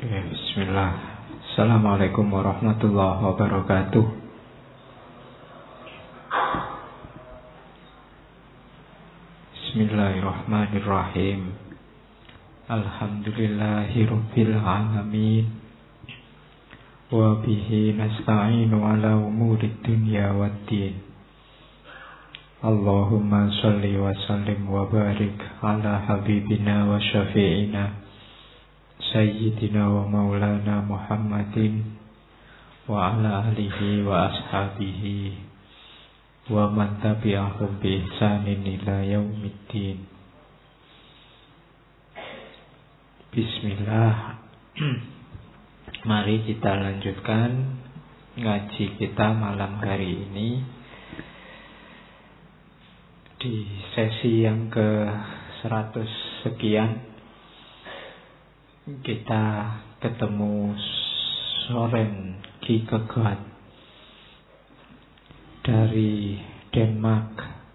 Oke, bismillah. Assalamualaikum warahmatullahi wabarakatuh. Bismillahirrahmanirrahim. Alhamdulillahirabbil alamin. Wa bihi nasta'inu ala umurid dunya waddin. Allahumma shalli wa sallim wa barik ala habibina wa syafi'ina Sayyidina wa maulana Muhammadin wa ala alihi wa ashabihi wa man tabi'ahum bi ihsanin ila yaumiddin. Bismillah. Mari kita lanjutkan ngaji kita malam hari ini di sesi yang ke-100 sekian. Kita ketemu Soren Kierkegaard dari Denmark.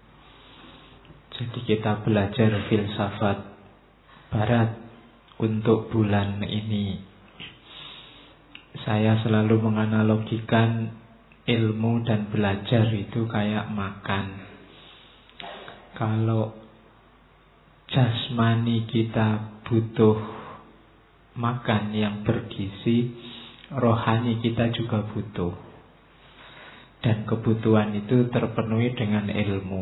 Jadi kita belajar filsafat barat untuk bulan ini. Saya selalu menganalogikan ilmu dan belajar itu kayak makan. Kalau jasmani kita butuh makan yang bergizi, rohani kita juga butuh. Dan kebutuhan itu terpenuhi dengan ilmu.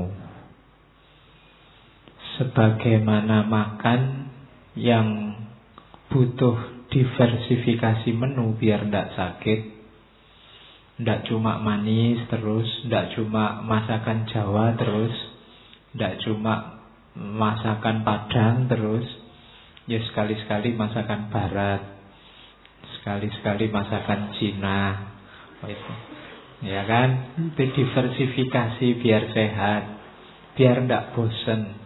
Sebagaimana makan yang butuh diversifikasi menu biar tidak sakit, tidak cuma manis terus, tidak cuma masakan Jawa terus, tidak cuma masakan Padang terus, ya sekali-sekali masakan Barat, sekali-sekali masakan Cina, itu, ya kan? Itu diversifikasi biar sehat, biar tidak bosan.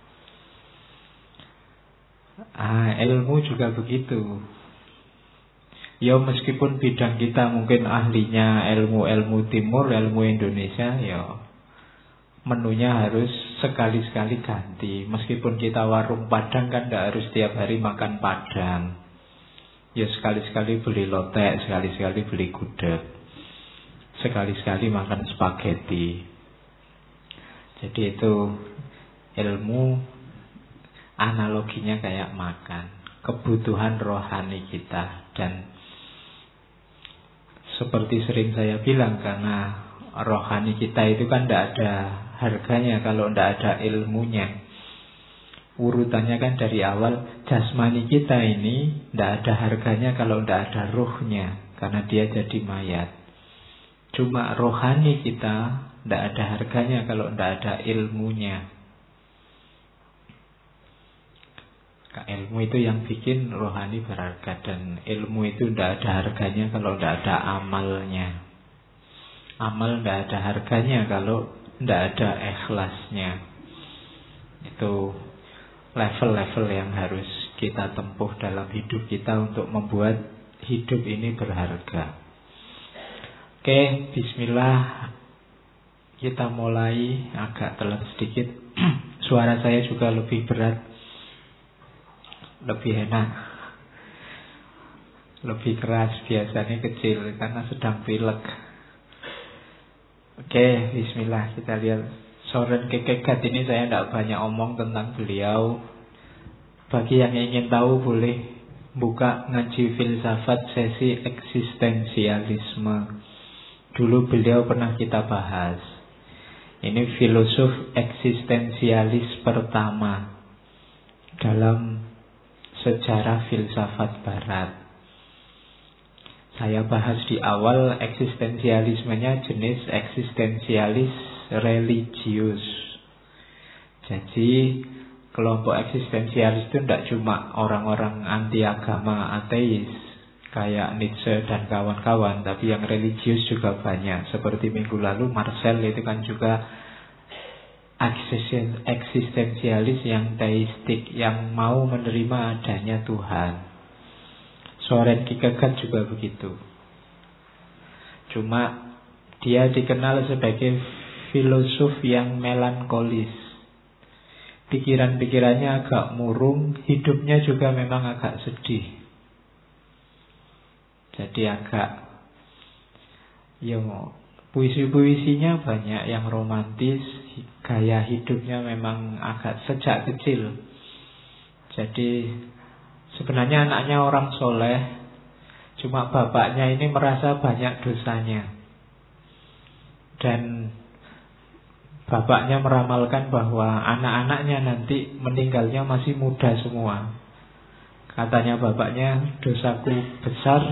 Ilmu juga begitu. Ya meskipun bidang kita mungkin ahlinya ilmu-ilmu timur, ilmu Indonesia, ya menunya harus sekali-sekali ganti. Meskipun kita warung Padang kan tidak harus tiap hari makan Padang. Ya sekali-sekali beli lotek, sekali-sekali beli gudeg, sekali-sekali makan spaghetti. Jadi itu ilmu analoginya kayak makan, kebutuhan rohani kita. Dan seperti sering saya bilang, karena rohani kita itu kan tidak ada harganya kalau tidak ada ilmunya. Urutannya kan dari awal, jasmani kita ini tidak ada harganya kalau tidak ada ruhnya, karena dia jadi mayat. Cuma rohani kita tidak ada harganya kalau tidak ada ilmunya. Ilmu itu yang bikin rohani berharga, dan ilmu itu tidak ada harganya kalau tidak ada amalnya. Amal tidak ada harganya kalau tidak ada ikhlasnya. Itu level-level yang harus kita tempuh dalam hidup kita untuk membuat hidup ini berharga. Oke, bismillah. Kita mulai. Agak telat sedikit. Suara saya juga lebih berat, lebih enak, lebih keras. Biasanya kecil karena sedang pilek. Oke, bismillah, kita lihat Soren Kierkegaard ini. Saya tidak banyak omong tentang beliau. Bagi yang ingin tahu boleh buka ngaji filsafat sesi eksistensialisme. Dulu beliau pernah kita bahas. Ini filosof eksistensialis pertama dalam sejarah filsafat barat. Saya bahas di awal, eksistensialismenya jenis eksistensialis religius. Jadi kelompok eksistensialis itu tidak cuma orang-orang anti agama, ateis kayak Nietzsche dan kawan-kawan, tapi yang religius juga banyak. Seperti minggu lalu Marcel itu kan juga eksistensialis yang teistik, yang mau menerima adanya Tuhan. Soren Kierkegaard juga begitu. Cuma dia dikenal sebagai filosof yang melankolis. Pikiran-pikirannya agak murung, hidupnya juga memang agak sedih. Jadi agak, ya puisi-puisinya banyak yang romantis, gaya hidupnya memang agak sejak kecil. Jadi sebenarnya anaknya orang soleh, cuma bapaknya ini merasa banyak dosanya. Dan bapaknya meramalkan bahwa anak-anaknya nanti meninggalnya masih muda semua. Katanya bapaknya, dosaku besar,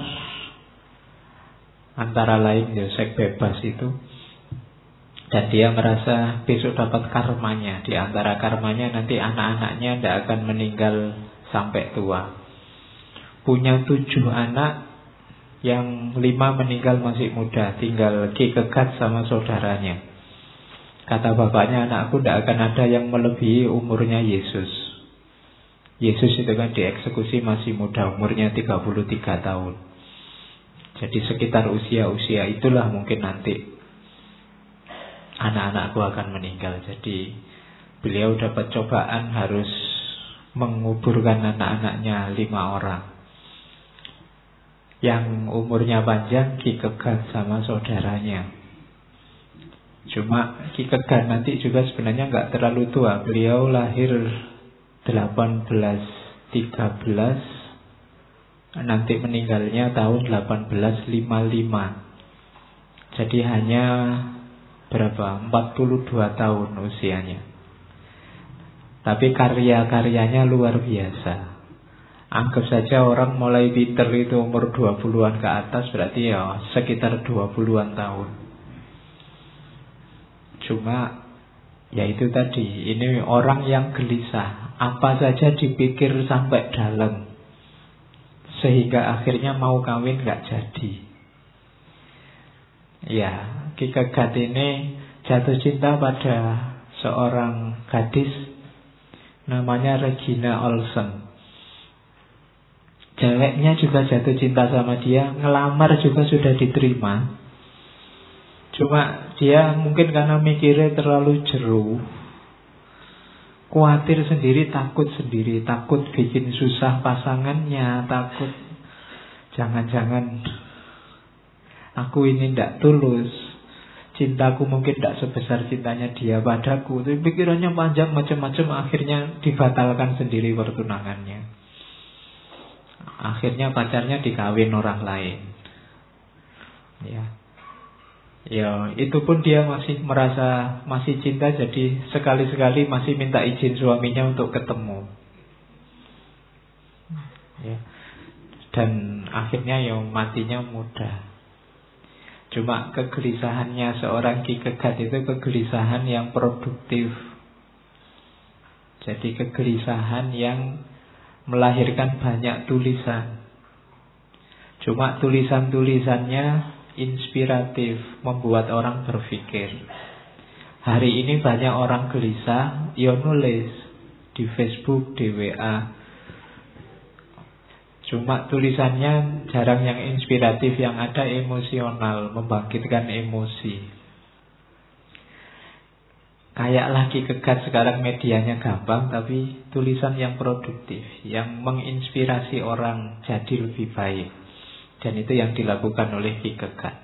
antara lain ya seks bebas itu. Dan dia merasa besok dapat karmanya. Di antara karmanya nanti anak-anaknya tidak akan meninggal sampai tua. Punya 7 anak, yang 5 meninggal masih muda, tinggal Ki Kegat sama saudaranya. Kata bapaknya, anakku tidak akan ada yang melebihi umurnya Yesus. Yesus itu kan dieksekusi masih muda, umurnya 33 tahun. Jadi sekitar usia-usia itulah mungkin nanti anak-anakku akan meninggal. Jadi beliau dapat cobaan harus menguburkan anak-anaknya 5 orang. Yang umurnya panjang Ki Kegat sama saudaranya. Cuma Ki Kegat nanti juga sebenarnya nggak terlalu tua. Beliau lahir 1813, nanti meninggalnya tahun 1855. Jadi hanya berapa? 42 tahun usianya. Tapi karya-karyanya luar biasa. Anggap saja orang mulai pinter itu umur 20-an ke atas, berarti ya sekitar 20-an tahun. Cuma ya itu tadi, ini orang yang gelisah, apa saja dipikir sampai dalam, sehingga akhirnya mau kawin gak jadi. Ya, Ki Kegat ini jatuh cinta pada seorang gadis namanya Regina Olsen. Ceweknya juga jatuh cinta sama dia, ngelamar juga sudah diterima. Cuma dia mungkin karena mikirnya terlalu jero, khawatir sendiri, takut bikin susah pasangannya, takut jangan-jangan aku ini tidak tulus, cintaku mungkin tidak sebesar cintanya dia padaku. Tapi pikirannya panjang macam-macam, akhirnya dibatalkan sendiri pertunangannya. Akhirnya pacarnya dikawin orang lain. Ya, itu pun dia masih merasa masih cinta, jadi sekali-sekali masih minta izin suaminya untuk ketemu. Ya. Dan akhirnya ya matinya muda. Cuma kegelisahannya seorang Ki Kegat itu kegelisahan yang produktif. Jadi kegelisahan yang melahirkan banyak tulisan. Cuma tulisan-tulisannya inspiratif, membuat orang berpikir. Hari ini banyak orang gelisah, ya nulis di Facebook, di WA. Cuma tulisannya jarang yang inspiratif, yang ada emosional, membangkitkan emosi. Kayak lagi Kegat sekarang medianya gampang, tapi tulisan yang produktif, yang menginspirasi orang jadi lebih baik. Dan itu yang dilakukan oleh Ki Kegat.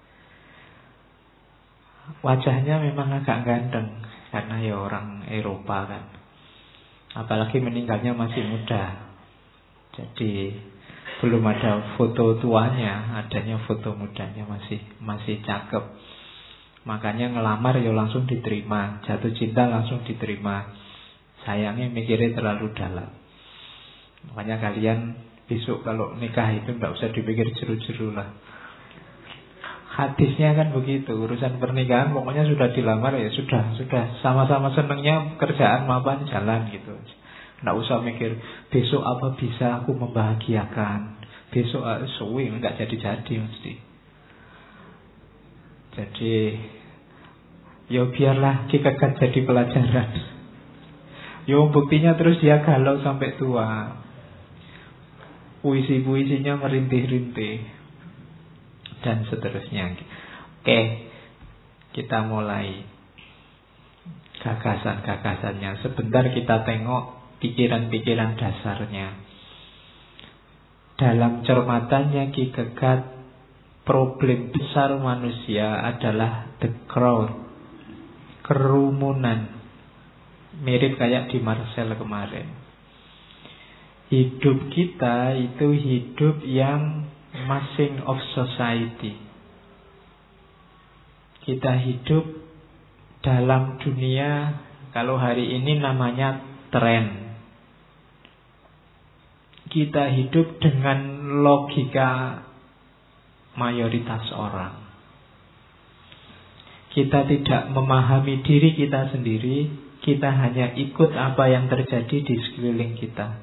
Wajahnya memang agak ganteng, karena ya orang Eropa kan. Apalagi meninggalnya masih muda. Jadi belum ada foto tuanya, adanya foto mudanya, masih cakep. Makanya ngelamar ya langsung diterima, jatuh cinta langsung diterima. Sayangnya mikirnya terlalu dalam. Makanya kalian besok kalau nikah itu tidak usah dipikir jeru-jeru lah. Hadisnya kan begitu, urusan pernikahan pokoknya sudah dilamar ya sudah sama-sama senangnya kerjaan mapan jalan gitu. Tidak usah mikir besok apa bisa aku membahagiakan, besok suwi nggak jadi mesti. Jadi ya biarlah Ki Kegat jadi pelajaran. Ya buktinya terus dia galau sampai tua. Puisi-puisinya merintih-rintih dan seterusnya. Oke, kita mulai gagasan-gagasannya. Sebentar kita tengok pikiran-pikiran dasarnya. dalam cermatannya Ki Gegat, problem besar manusia adalah the crowd, kerumunan. Mirip kayak di Marcel kemarin. Hidup kita itu hidup yang massing of society. Kita hidup dalam dunia, kalau hari ini namanya tren. Kita hidup dengan logika mayoritas orang. Kita tidak memahami diri kita sendiri, kita hanya ikut apa yang terjadi di sekeliling kita.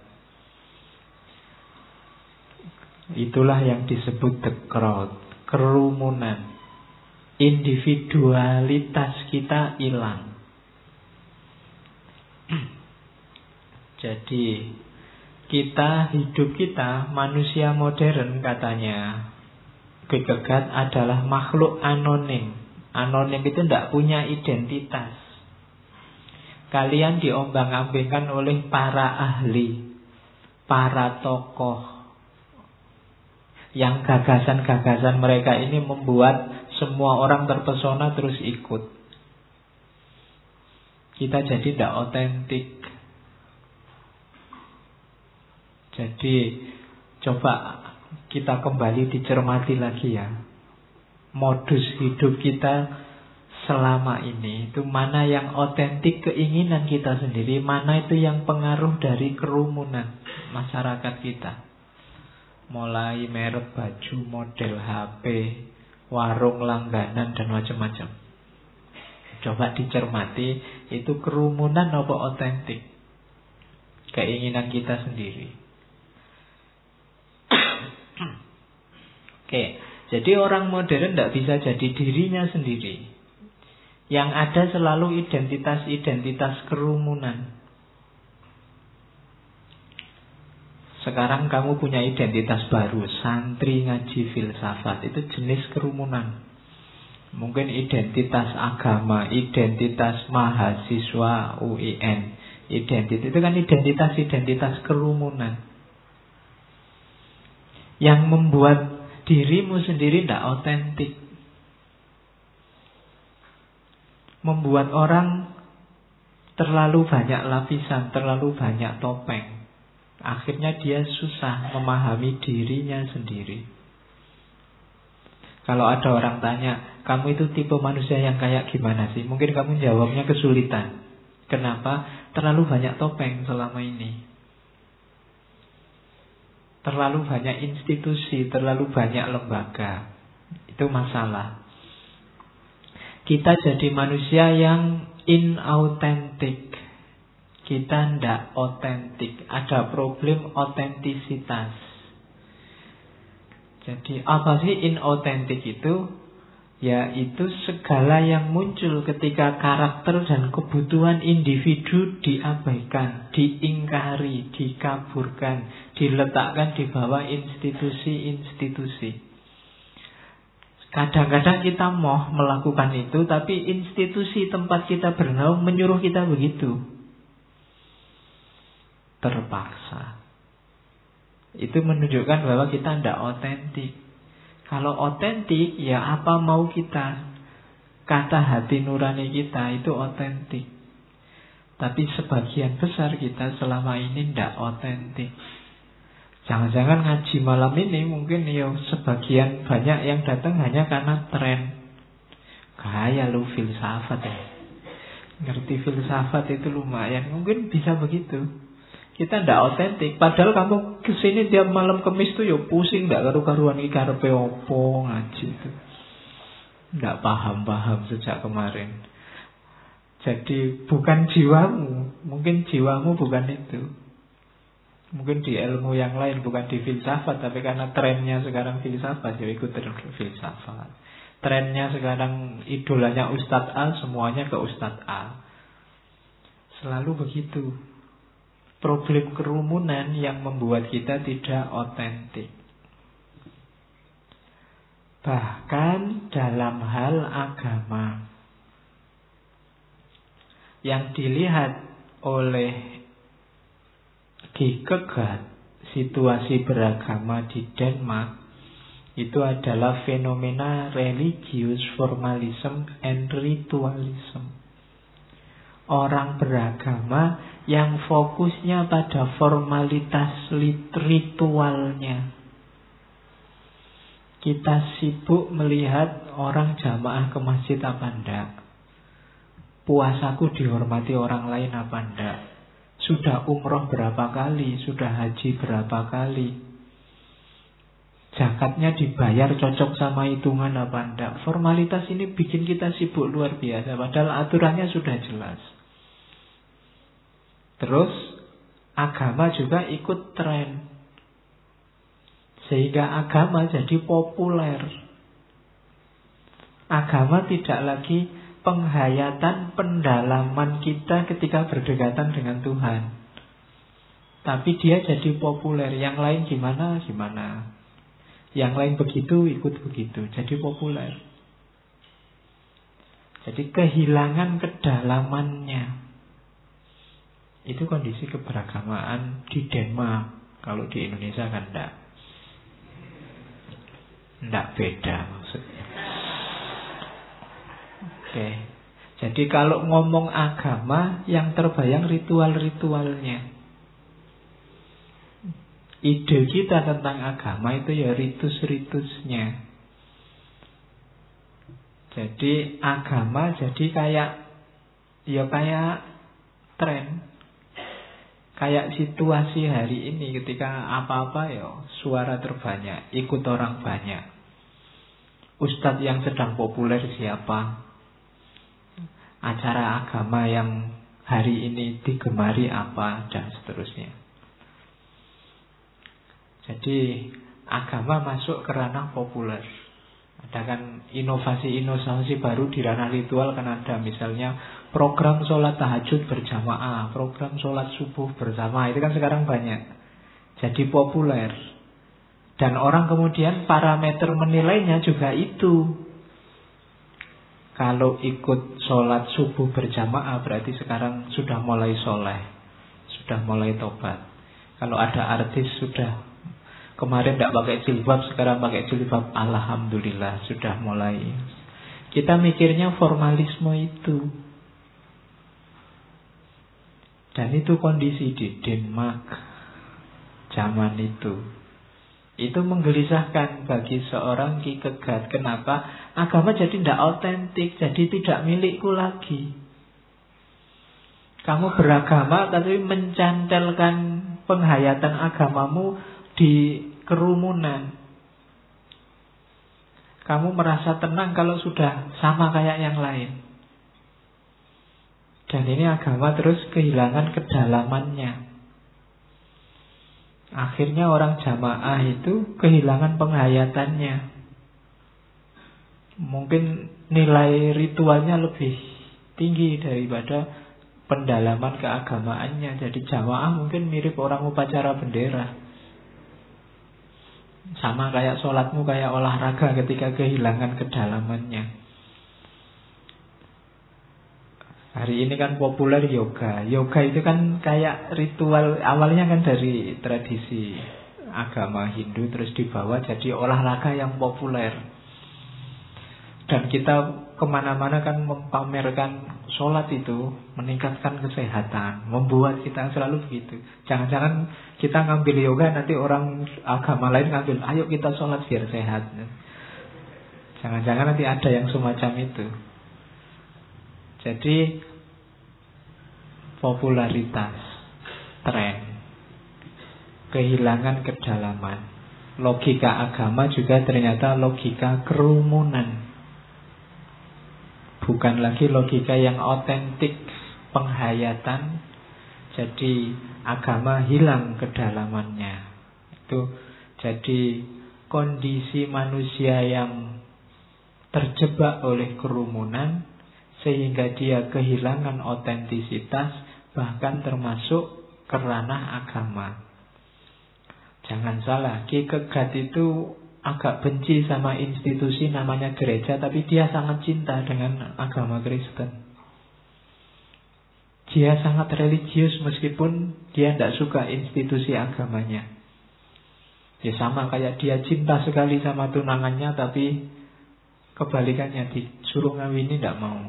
Itulah yang disebut the crowd, kerumunan. Individualitas kita hilang. Jadi hidup kita manusia modern katanya Ki Gegat adalah makhluk anonim. Anonim itu tidak punya identitas. Kalian diombang-ambingkan oleh para ahli, para tokoh, yang gagasan-gagasan mereka ini membuat semua orang terpesona terus ikut. Kita jadi tidak otentik. Jadi coba kita kembali dicermati lagi ya. Modus hidup kita selama ini itu mana yang otentik keinginan kita sendiri, mana itu yang pengaruh dari kerumunan masyarakat kita. Mulai merek baju, model HP, warung langganan dan macam-macam. Coba dicermati, itu kerumunan apa otentik keinginan kita sendiri. Oke, jadi orang modern tidak bisa jadi dirinya sendiri. Yang ada selalu identitas-identitas kerumunan. Sekarang kamu punya identitas baru, santri ngaji filsafat, itu jenis kerumunan. Mungkin identitas agama, identitas mahasiswa UIN, identitas itu kan identitas-identitas kerumunan. Yang membuat dirimu sendiri tidak otentik. Membuat orang terlalu banyak lapisan, terlalu banyak topeng. Akhirnya dia susah memahami dirinya sendiri. Kalau ada orang tanya, kamu itu tipe manusia yang kayak gimana sih? Mungkin kamu jawabnya kesulitan. Kenapa? Terlalu banyak topeng selama ini. Terlalu banyak institusi, terlalu banyak lembaga. Itu masalah. Kita jadi manusia yang inauthentic. Kita tidak otentik. Ada problem otentisitas. Jadi apa sih inauthentic itu? Yaitu segala yang muncul ketika karakter dan kebutuhan individu diabaikan, diingkari, dikaburkan, diletakkan di bawah institusi-institusi. Kadang-kadang kita mau melakukan itu, tapi institusi tempat kita bernaung menyuruh kita begitu. Terpaksa. Itu menunjukkan bahwa kita tidak otentik. Kalau otentik, ya apa mau kita. Kata hati nurani kita itu otentik. Tapi sebagian besar kita selama ini tidak otentik. Jangan-jangan ngaji malam ini mungkin ya sebagian banyak yang datang hanya karena tren. Gaya lu filsafat ya. Ngerti filsafat itu lumayan. Mungkin bisa begitu. Kita tidak otentik. Padahal kamu kesini tiap malam Kemis tuh ya pusing, tidak karu-karuan iki karepe opo ngaji itu. Tidak paham-paham sejak kemarin. Jadi bukan jiwamu. Mungkin jiwamu bukan itu. Mungkin di ilmu yang lain, bukan di filsafat. Tapi karena trennya sekarang filsafat, ya ikut filsafat. Trennya sekarang idolanya Ustadz A, semuanya ke Ustadz A. Selalu begitu. Problem kerumunan yang membuat kita tidak otentik. Bahkan dalam hal agama, yang dilihat oleh Ki Gegat situasi beragama di Denmark itu adalah fenomena religious formalism and ritualism. Orang beragama yang fokusnya pada formalitas ritualnya. Kita sibuk melihat orang jamaah ke masjid apa enggak, puasaku dihormati orang lain apa enggak, sudah umroh berapa kali, sudah haji berapa kali, zakatnya dibayar cocok sama hitungan apa enggak. Formalitas ini bikin kita sibuk luar biasa, padahal aturannya sudah jelas. Terus agama juga ikut tren, sehingga agama jadi populer. Agama tidak lagi penghayatan, pendalaman kita ketika berdekatan dengan Tuhan, tapi dia jadi populer. Yang lain gimana, gimana. Yang lain begitu, ikut begitu. Jadi populer. Jadi kehilangan kedalamannya. Itu kondisi keberagamaan di Denmark. Kalau di Indonesia kan enggak beda maksudnya. Oke. Jadi kalau ngomong agama, yang terbayang ritual-ritualnya. Ide kita tentang agama itu ya ritus-ritusnya. Jadi agama jadi kayak tren. Kayak situasi hari ini ketika apa-apa ya suara terbanyak, ikut orang banyak. Ustadz yang sedang populer siapa? Acara agama yang hari ini digemari apa, dan seterusnya. Jadi agama masuk ke ranah populer. Ada kan inovasi-inovasi baru di ranah ritual kan ada. Misalnya program sholat tahajud berjamaah, program sholat subuh bersama. Itu kan sekarang banyak. Jadi populer. Dan orang kemudian parameter menilainya juga itu. Kalau ikut sholat subuh berjamaah berarti sekarang sudah mulai soleh, sudah mulai tobat. Kalau ada artis sudah kemarin tidak pakai jilbab, sekarang pakai jilbab, alhamdulillah sudah mulai. Kita mikirnya formalisme itu. Dan itu kondisi di Denmark zaman itu. Itu menggelisahkan bagi seorang Kierkegaard. Kenapa? Agama jadi tidak autentik, jadi tidak milikku lagi. Kamu beragama tapi mencantelkan penghayatan agamamu di kerumunan. Kamu merasa tenang kalau sudah sama kayak yang lain. Dan ini agama terus kehilangan kedalamannya. Akhirnya orang jamaah itu kehilangan penghayatannya. Mungkin nilai ritualnya lebih tinggi daripada pendalaman keagamaannya. Jadi jamaah mungkin mirip orang upacara bendera. Sama kayak sholatmu, kayak olahraga ketika kehilangan kedalamannya. Hari ini kan populer yoga. Yoga itu kan kayak ritual. Awalnya kan dari tradisi agama Hindu, terus dibawa jadi olahraga yang populer. Dan kita kemana-mana kan mempamerkan sholat itu meningkatkan kesehatan, membuat kita selalu begitu. Jangan-jangan kita ngambil yoga, nanti orang agama lain ngambil, ayo kita sholat biar sehat. Jangan-jangan nanti ada yang semacam itu. Jadi popularitas, tren, kehilangan kedalaman. Logika agama juga ternyata logika kerumunan. Bukan lagi logika yang otentik, penghayatan. Jadi agama hilang kedalamannya. Itu jadi kondisi manusia yang terjebak oleh kerumunan, sehingga dia kehilangan otentisitas, bahkan termasuk ke ranah agama. Jangan salah, Kierkegaard itu agak benci sama institusi namanya gereja, tapi dia sangat cinta dengan agama Kristen. Dia sangat religius meskipun dia tidak suka institusi agamanya. Ya sama kayak dia cinta sekali sama tunangannya, tapi kebalikannya disuruh ngawini tidak mau.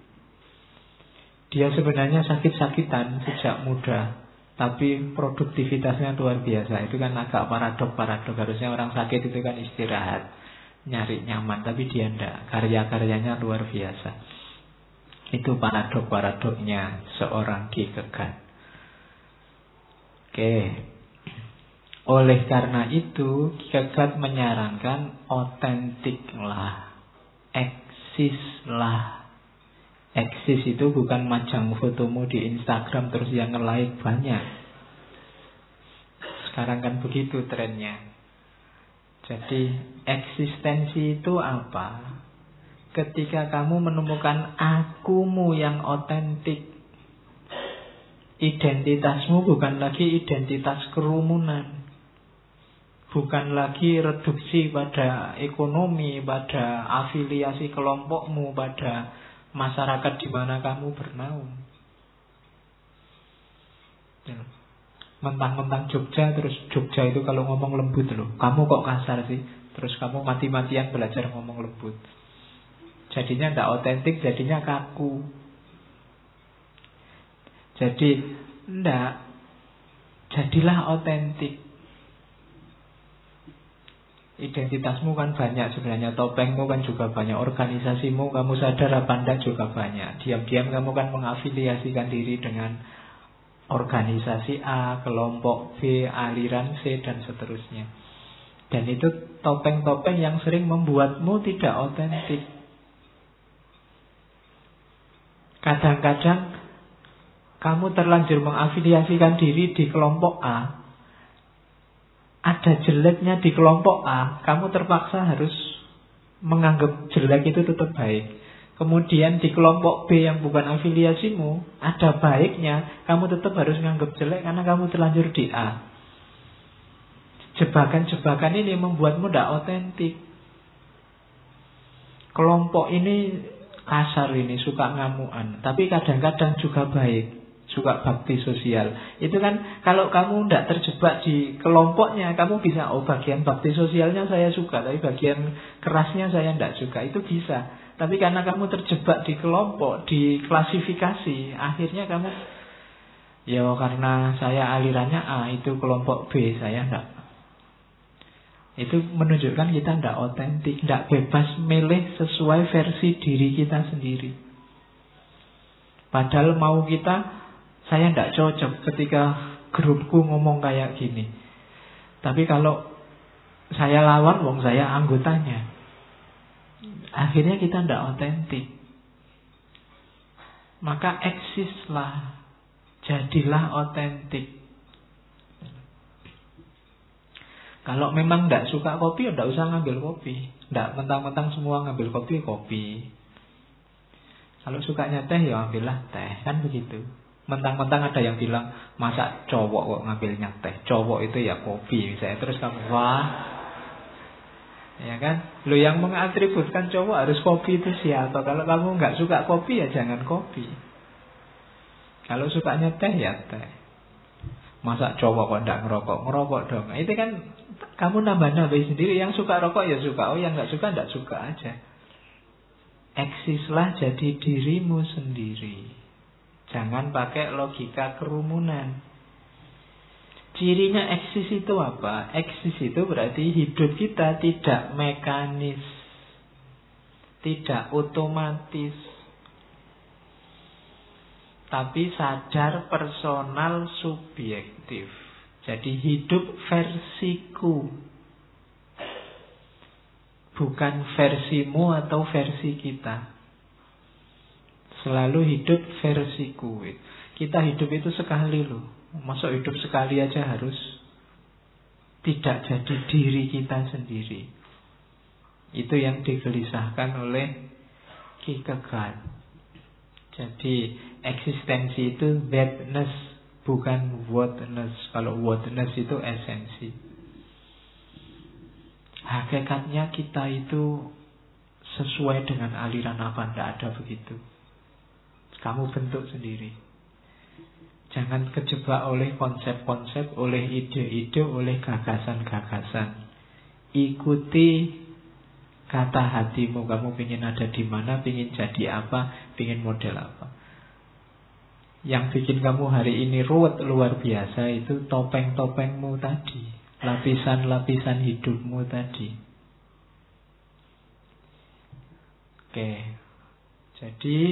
Dia sebenarnya sakit-sakitan sejak muda, tapi produktivitasnya luar biasa. Itu kan agak paradok. Harusnya orang sakit itu kan istirahat, nyari nyaman, tapi dia tidak. Karya-karyanya luar biasa. Itu paradok-paradoknya seorang Kierkegaard. Oke. Oleh karena itu, Kierkegaard menyarankan otentiklah, eksislah. Eksis itu bukan majang fotomu di Instagram terus yang nge-like banyak. Sekarang kan begitu trennya. Jadi eksistensi itu apa? Ketika kamu menemukan akumu yang otentik. Identitasmu bukan lagi identitas kerumunan, bukan lagi reduksi pada ekonomi, pada afiliasi kelompokmu, pada masyarakat di mana kamu bernaung. Mentang-mentang Jogja, terus Jogja itu kalau ngomong lembut loh. Kamu kok kasar sih? Terus kamu mati-matian belajar ngomong lembut. Jadinya tidak otentik, jadinya kaku. Jadi tidak, jadilah otentik. Identitasmu kan banyak sebenarnya, topengmu kan juga banyak, organisasimu kamu sadar apa enggak juga banyak. Diam-diam kamu kan mengafiliasikan diri dengan organisasi A, kelompok B, aliran C, dan seterusnya. Dan itu topeng-topeng yang sering membuatmu tidak otentik. Kadang-kadang kamu terlanjur mengafiliasikan diri di kelompok A, ada jeleknya di kelompok A, kamu terpaksa harus menganggap jelek itu tetap baik. Kemudian di kelompok B yang bukan afiliasimu, ada baiknya, kamu tetap harus menganggap jelek karena kamu terlanjur di A. Jebakan-jebakan ini membuatmu tidak otentik. Kelompok ini kasar, ini suka ngamuan, tapi kadang-kadang juga baik, suka bakti sosial. Itu kan kalau kamu tidak terjebak di kelompoknya, kamu bisa, oh bagian bakti sosialnya saya suka, tapi bagian kerasnya saya tidak suka. Itu bisa. Tapi karena kamu terjebak di kelompok, di klasifikasi, akhirnya kamu, ya karena saya alirannya A, itu kelompok B, saya tidak. Itu menunjukkan kita tidak otentik, tidak bebas milih sesuai versi diri kita sendiri. Padahal mau kita, saya tidak cocok ketika grupku ngomong kayak gini. Tapi kalau saya lawan, wong saya anggotanya, akhirnya kita tidak otentik. Maka eksislah, jadilah otentik. Kalau memang tidak suka kopi, ya tidak usah ngambil kopi. Tidak mentang-mentang semua ngambil kopi. Kalau sukanya teh, ya ambillah teh. Kan begitu. Mentang-mentang ada yang bilang, masa cowok kok ngambilnya teh, cowok itu ya kopi misalnya. Terus kamu, wah, ya kan? Lo yang mengatributkan cowok harus kopi itu siapa? Kalau kamu nggak suka kopi, ya jangan kopi. Kalau sukanya teh, ya teh. Masa cowok kok nggak ngerokok? Ngerokok dong. Itu kan kamu nambah-nambah sendiri. Yang suka rokok ya suka, oh yang nggak suka nggak suka aja. Eksislah jadi dirimu sendiri. Jangan pakai logika kerumunan. Cirinya eksis itu apa? Eksis itu berarti hidup kita tidak mekanis, tidak otomatis, tapi sadar, personal, subjektif. Jadi hidup versiku, bukan versimu atau versi kita. Selalu hidup versiku. Kita hidup itu sekali loh. Masa hidup sekali aja harus tidak jadi diri kita sendiri. Itu yang digelisahkan oleh Kierkegaard. Jadi eksistensi itu thatness, bukan whatness. Kalau whatness itu esensi. Hakikatnya kita itu sesuai dengan aliran apa, tidak ada begitu. Kamu bentuk sendiri. Jangan kejebak oleh konsep-konsep, oleh ide-ide, oleh gagasan-gagasan. Ikuti kata hatimu. Kamu ingin ada di mana, ingin jadi apa, ingin model apa. Yang bikin kamu hari ini ruwet luar biasa itu topeng-topengmu tadi, lapisan-lapisan hidupmu tadi. Oke, jadi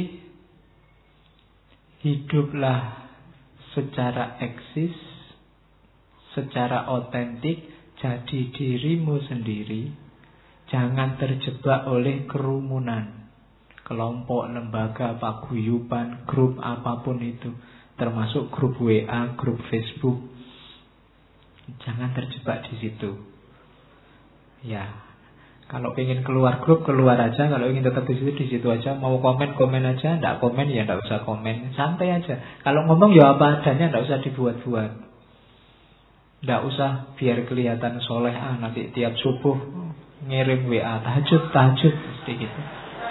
hiduplah secara eksis, secara otentik, jadi dirimu sendiri. Jangan terjebak oleh kerumunan, kelompok, lembaga, paguyuban, grup apapun itu, termasuk grup WA, grup Facebook. Jangan terjebak di situ. Ya, kalau ingin keluar grup, keluar aja. Kalau ingin tetap di situ aja. Mau komen, komen aja. Nggak komen, ya nggak usah komen. Santai aja. Kalau ngomong ya apa adanya, nggak usah dibuat-buat. Nggak usah biar kelihatan soleh. Nanti tiap subuh ngirim WA, tahajud, mesti gitu.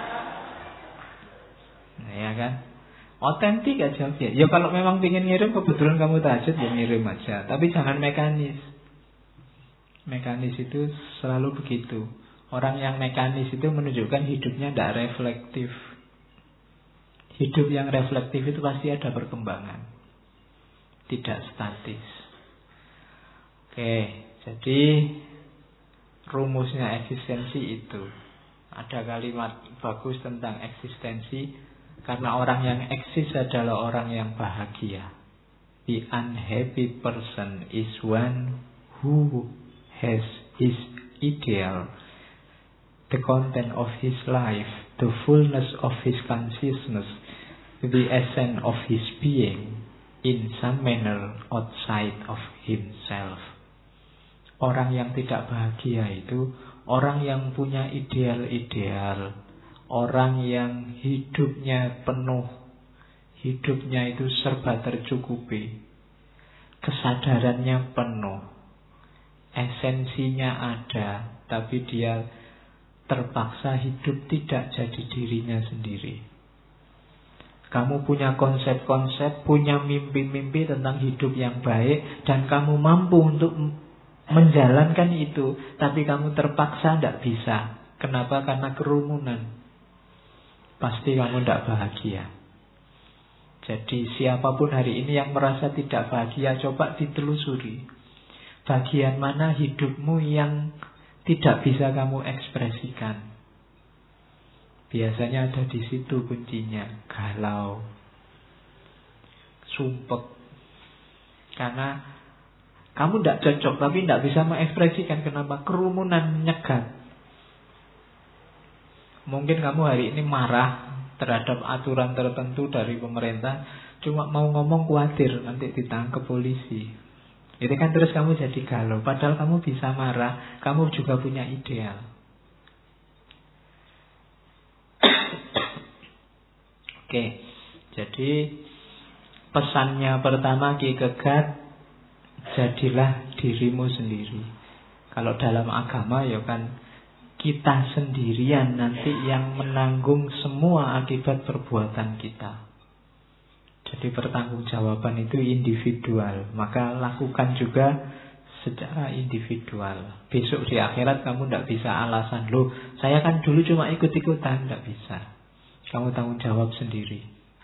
Ya kan? Otentik aja. Ya kalau memang ingin ngirim, kebetulan kamu tahajud, ya ngirim aja. Tapi jangan mekanis. Mekanis itu selalu begitu. Orang yang mekanis itu menunjukkan hidupnya tidak reflektif. Hidup yang reflektif itu pasti ada perkembangan, tidak statis. Oke, jadi rumusnya eksistensi itu. Ada kalimat bagus tentang eksistensi. Karena orang yang eksis adalah orang yang bahagia. The unhappy person is one who has his ideal, the content of his life, the fullness of his consciousness, the essence of his being, in some manner outside of himself. Orang yang tidak bahagia itu orang yang punya ideal-ideal, orang yang hidupnya penuh, hidupnya itu serba tercukupi, kesadarannya penuh, esensinya ada, tapi dia terpaksa hidup tidak jadi dirinya sendiri. Kamu punya konsep-konsep, punya mimpi-mimpi tentang hidup yang baik, dan kamu mampu untuk menjalankan itu, tapi kamu terpaksa tidak bisa. Kenapa? Karena kerumunan. Pasti kamu tidak bahagia. Jadi siapapun hari ini yang merasa tidak bahagia, coba ditelusuri. Bagian mana hidupmu yang tidak bisa kamu ekspresikan? Biasanya ada di situ kuncinya. Galau, sumpek. Karena kamu tidak cocok, tapi tidak bisa mengekspresikan. Kenapa? Kerumunan nyegat. Mungkin kamu hari ini marah terhadap aturan tertentu dari pemerintah, cuma mau ngomong khawatir nanti ditangkap polisi. Itu kan terus kamu jadi galau. Padahal kamu bisa marah, kamu juga punya ideal. Oke, jadi pesannya pertama Ki Kegat, jadilah dirimu sendiri. Kalau dalam agama ya kan kita sendirian nanti yang menanggung semua akibat perbuatan kita. Jadi pertanggungjawaban itu individual. Maka lakukan juga secara individual. Besok di akhirat kamu tidak bisa alasan, loh saya kan dulu cuma ikut-ikutan. Tidak bisa. Kamu tanggung jawab sendiri.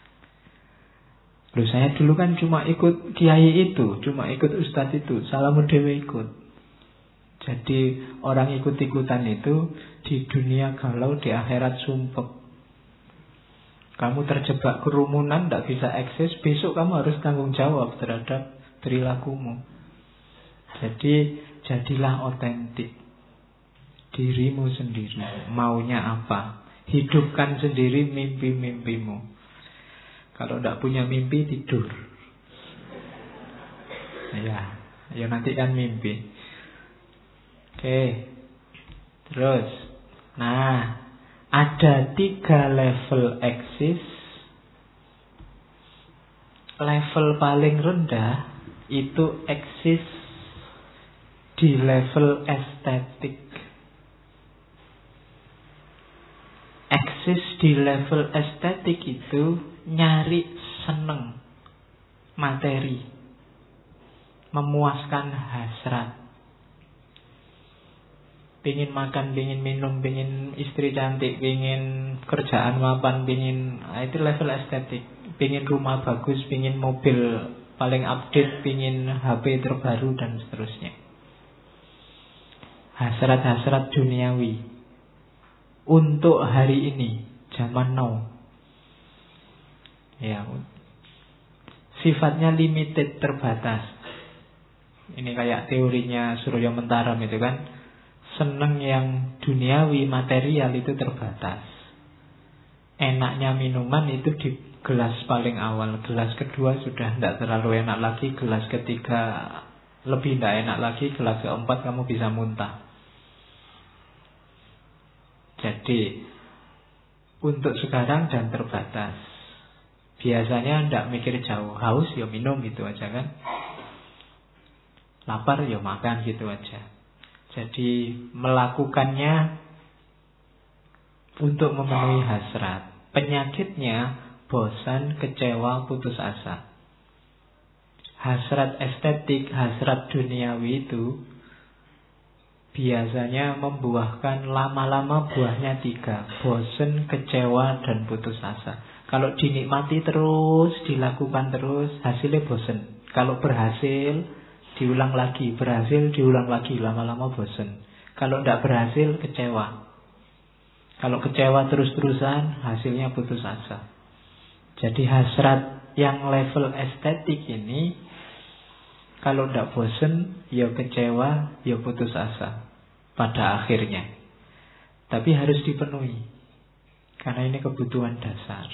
Loh saya dulu kan cuma ikut kiai itu, cuma ikut ustadz itu, salamun dewe ikut. Jadi orang ikut-ikutan itu di dunia galau, di akhirat sumpek. Kamu terjebak kerumunan, tidak bisa eksis, besok kamu harus tanggung jawab terhadap perilakumu. Jadi jadilah otentik, dirimu sendiri, maunya apa. Hidupkan sendiri mimpi-mimpimu. Kalau tidak punya mimpi, tidur. Ya nanti kan mimpi. Oke. Terus, nah, ada 3 level eksis. Level paling rendah itu eksis di level estetik. Eksis di level estetik itu nyari seneng, materi, memuaskan hasrat. Pingin makan, pingin minum, pingin istri cantik, pingin kerjaan mapan, pingin, itu level estetik. Pingin rumah bagus, pingin mobil paling update, pingin HP terbaru, dan seterusnya. Hasrat-hasrat duniawi untuk hari ini, zaman now. Ya, sifatnya limited, terbatas. Ini kayak teorinya Surya Mentaram itu kan. Seneng yang duniawi, material itu terbatas. Enaknya minuman itu di gelas paling awal. Gelas kedua sudah tidak terlalu enak lagi. Gelas ketiga lebih tidak enak lagi. Gelas keempat kamu bisa muntah. Jadi untuk sekarang dan terbatas. Biasanya tidak mikir jauh. Haus ya minum gitu aja kan. Lapar ya makan gitu aja. Jadi melakukannya untuk memenuhi hasrat. Penyakitnya bosan, kecewa, putus asa. Hasrat estetik, hasrat duniawi itu biasanya membuahkan lama-lama buahnya 3. Bosan, kecewa, dan putus asa. Kalau dinikmati terus, dilakukan terus, hasilnya bosan. Kalau berhasil, diulang lagi, berhasil, diulang lagi, lama-lama bosan. Kalau tidak berhasil, kecewa. Kalau kecewa terus-terusan, hasilnya putus asa. Jadi hasrat yang level estetik ini, kalau tidak bosan, ya kecewa, ya putus asa pada akhirnya. Tapi harus dipenuhi, karena ini kebutuhan dasar.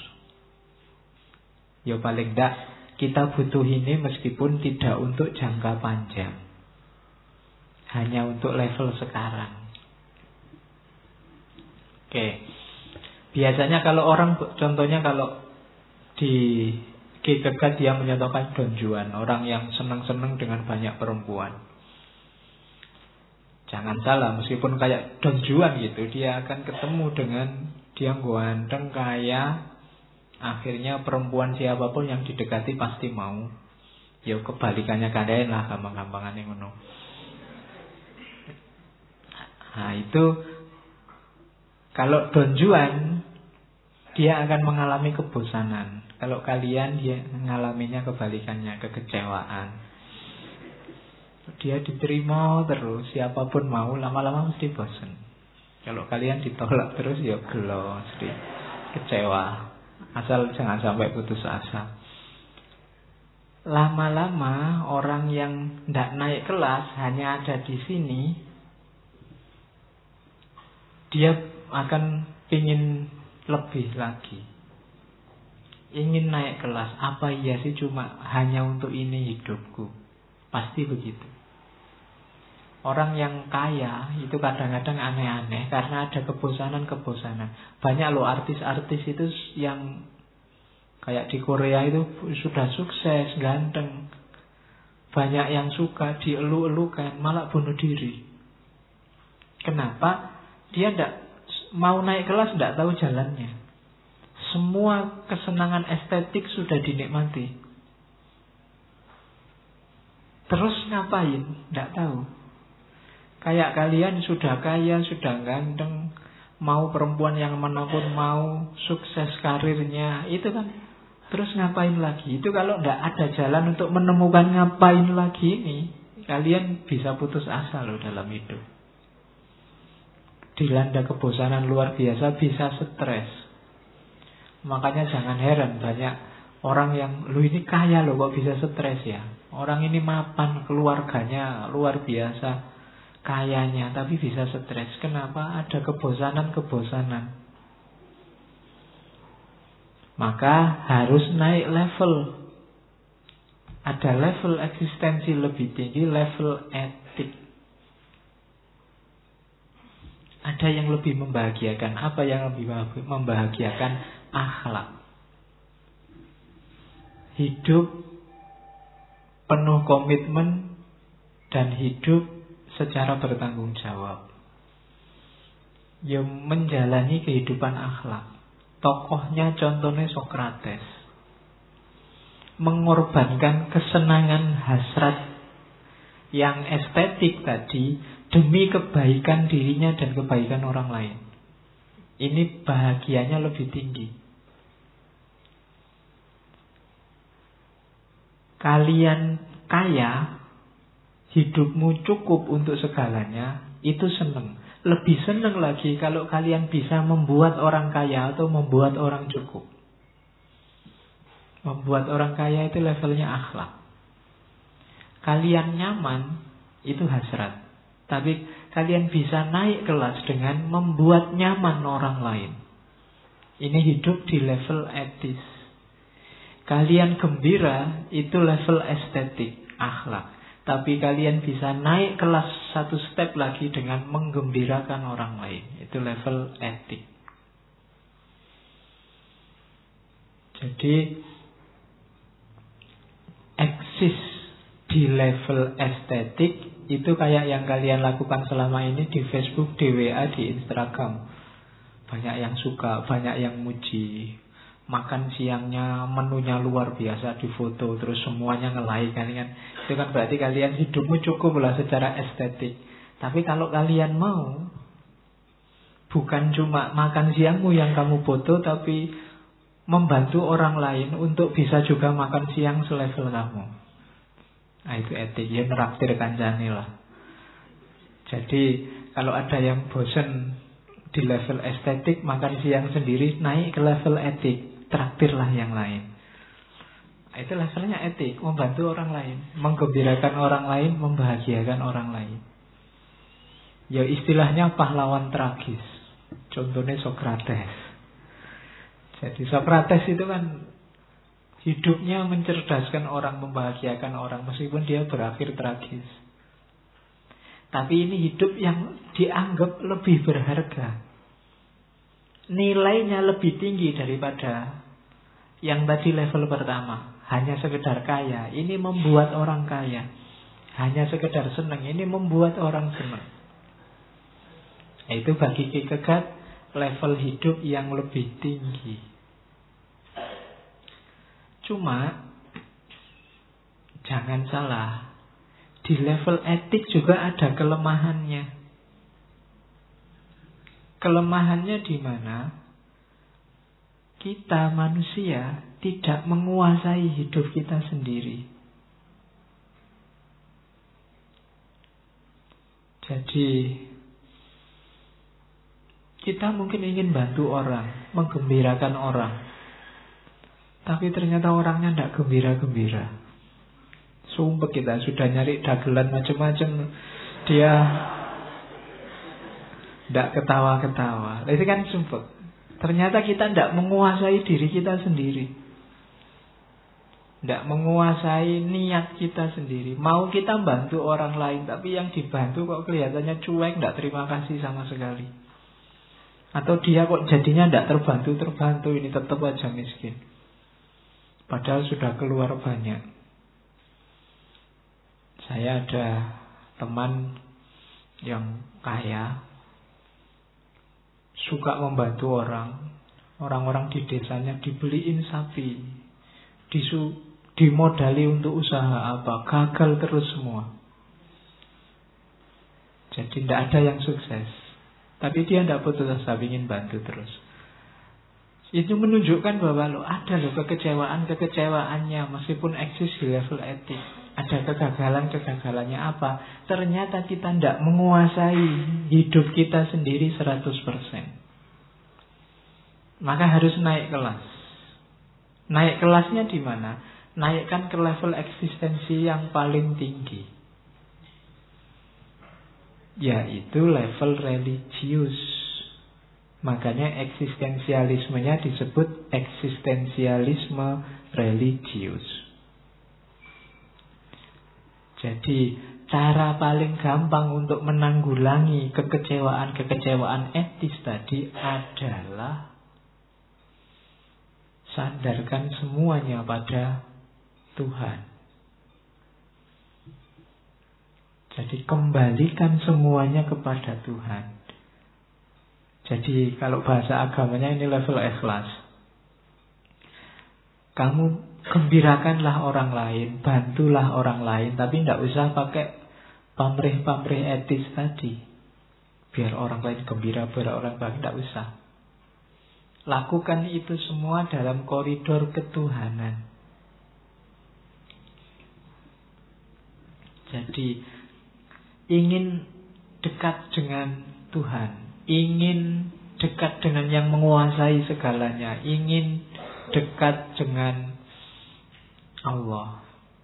Ya paling tidak kita butuh ini meskipun tidak untuk jangka panjang. Hanya untuk level sekarang. Oke. Biasanya kalau orang, contohnya kalau di Kierkegaard dia menyatakan Don Juan, orang yang senang-senang dengan banyak perempuan. Jangan salah, meskipun kayak Don Juan gitu, dia akan ketemu dengan dia ganteng, kaya. Akhirnya perempuan siapapun yang didekati pasti mau. Ya kebalikannya kadain lah, gampang-gampangannya ngono. Nah itu, kalau Don Juan, dia akan mengalami kebosanan. Kalau kalian, dia mengalaminya kebalikannya, kekecewaan. Dia diterima terus, siapapun mau, lama-lama mesti bosan. Kalau kalian ditolak terus, ya gelo, mesti kecewa. Asal jangan sampai putus asa. Lama-lama orang yang tidak naik kelas, hanya ada di sini, dia akan ingin lebih lagi, ingin naik kelas. Apa iya sih cuma hanya untuk ini hidupku? Pasti begitu. Orang yang kaya itu kadang-kadang aneh-aneh karena ada kebosanan-kebosanan. Banyak loh artis-artis itu yang kayak di Korea itu sudah sukses, ganteng. Banyak yang suka, dielu-elukan, malah bunuh diri. Kenapa? Dia tidak mau naik kelas, tidak tahu jalannya. Semua kesenangan estetik sudah dinikmati. Terus ngapain? Tidak tahu. Kayak kalian sudah kaya, sudah ganteng, mau perempuan yang manapun mau, sukses karirnya, itu kan. Terus ngapain lagi? Itu kalau tidak ada jalan untuk menemukan ngapain lagi ini, kalian bisa putus asa loh dalam hidup. Dilanda kebosanan luar biasa, bisa stres. Makanya jangan heran banyak orang yang, lu ini kaya loh kok bisa stres ya. Orang ini mapan, keluarganya luar biasa kayanya, tapi bisa stres. Kenapa? Ada kebosanan-kebosanan. Maka harus naik level. Ada level eksistensi lebih tinggi, level etik. Ada yang lebih membahagiakan. Apa yang lebih membahagiakan? Akhlak. Hidup penuh komitmen dan hidup secara bertanggung jawab. Yang menjalani kehidupan akhlak. Tokohnya contohnya Sokrates. mengorbankan kesenangan hasrat yang estetik tadi demi kebaikan dirinya dan kebaikan orang lain. Ini bahagianya lebih tinggi. Kalian kaya, hidupmu cukup untuk segalanya, itu seneng. Lebih seneng lagi kalau kalian bisa membuat orang kaya atau membuat orang cukup. Membuat orang kaya itu levelnya akhlak. Kalian nyaman, itu hasrat. Tapi kalian bisa naik kelas dengan membuat nyaman orang lain. Ini hidup di level etis. Kalian gembira, itu level estetik, akhlak. Tapi kalian bisa naik kelas satu step lagi dengan menggembirakan orang lain. Itu level etik. Jadi eksis di level estetik itu kayak yang kalian lakukan selama ini di Facebook, di WA, di Instagram. Banyak yang suka, banyak yang muji. Makan siangnya menunya luar biasa di foto, terus semuanya nge-like kan. Itu kan berarti kalian hidupmu cukup lah secara estetik. Tapi kalau kalian mau, bukan cuma makan siangmu yang kamu foto, tapi membantu orang lain untuk bisa juga makan siang selevel kamu. Nah itu etik, ya neraktir kancane lah. Jadi kalau ada yang bosen di level estetik, makan siang sendiri, naik ke level etik, traktirlah yang lain. Nah, itu levelnya etik, membantu orang lain, menggembirakan orang lain, membahagiakan orang lain. Ya istilahnya pahlawan tragis. Contohnya Sokrates. Jadi Sokrates itu kan hidupnya mencerdaskan orang, membahagiakan orang, meskipun dia berakhir tragis. Tapi ini hidup yang dianggap lebih berharga. Nilainya lebih tinggi daripada yang tadi level pertama. Hanya sekedar kaya, ini membuat orang kaya. Hanya sekedar senang, ini membuat orang senang. Itu bagi Kierkegaard level hidup yang lebih tinggi. Cuma jangan salah, di level etik juga ada kelemahannya. Kelemahannya di mana? Kita manusia tidak menguasai hidup kita sendiri. Jadi kita mungkin ingin bantu orang, menggembirakan orang, tapi ternyata orangnya tidak gembira-gembira. Sumpah kita sudah nyari dagelan macam-macam, dia tidak ketawa-ketawa. Itu kan sumpah. Ternyata kita tidak menguasai diri kita sendiri, tidak menguasai niat kita sendiri. Mau kita bantu orang lain, tapi yang dibantu kok kelihatannya cuek, tidak terima kasih sama sekali. Atau dia kok jadinya tidak terbantu, ini tetap aja miskin. Padahal sudah keluar banyak. Saya ada teman yang kaya, suka membantu orang. Orang-orang di desanya dibeliin sapi, dimodali untuk usaha apa, gagal terus semua. Jadi tidak ada yang sukses. Tapi dia tidak putus asa, ingin bantu terus. Itu menunjukkan bahwa ada kekecewaan-kekecewaannya meskipun eksis di level etik. Ada kegagalan-kegagalannya apa? Ternyata kita tidak menguasai hidup kita sendiri 100%. Maka harus naik kelas. Naik kelasnya di mana? Naikkan ke level eksistensi yang paling tinggi, yaitu level religius. Makanya eksistensialismenya disebut eksistensialisme religius. Jadi cara paling gampang untuk menanggulangi kekecewaan-kekecewaan etis tadi adalah sandarkan semuanya pada Tuhan. Jadi kembalikan semuanya kepada Tuhan. Jadi kalau bahasa agamanya ini level ikhlas. Kamu gembirakanlah orang lain, bantulah orang lain, tapi tidak usah pakai pamrih-pamrih etis tadi. Biar orang lain gembira, biar orang lain, tidak usah. Lakukan itu semua dalam koridor ketuhanan. Jadi ingin dekat dengan Tuhan, ingin dekat dengan yang menguasai segalanya, ingin dekat dengan Allah.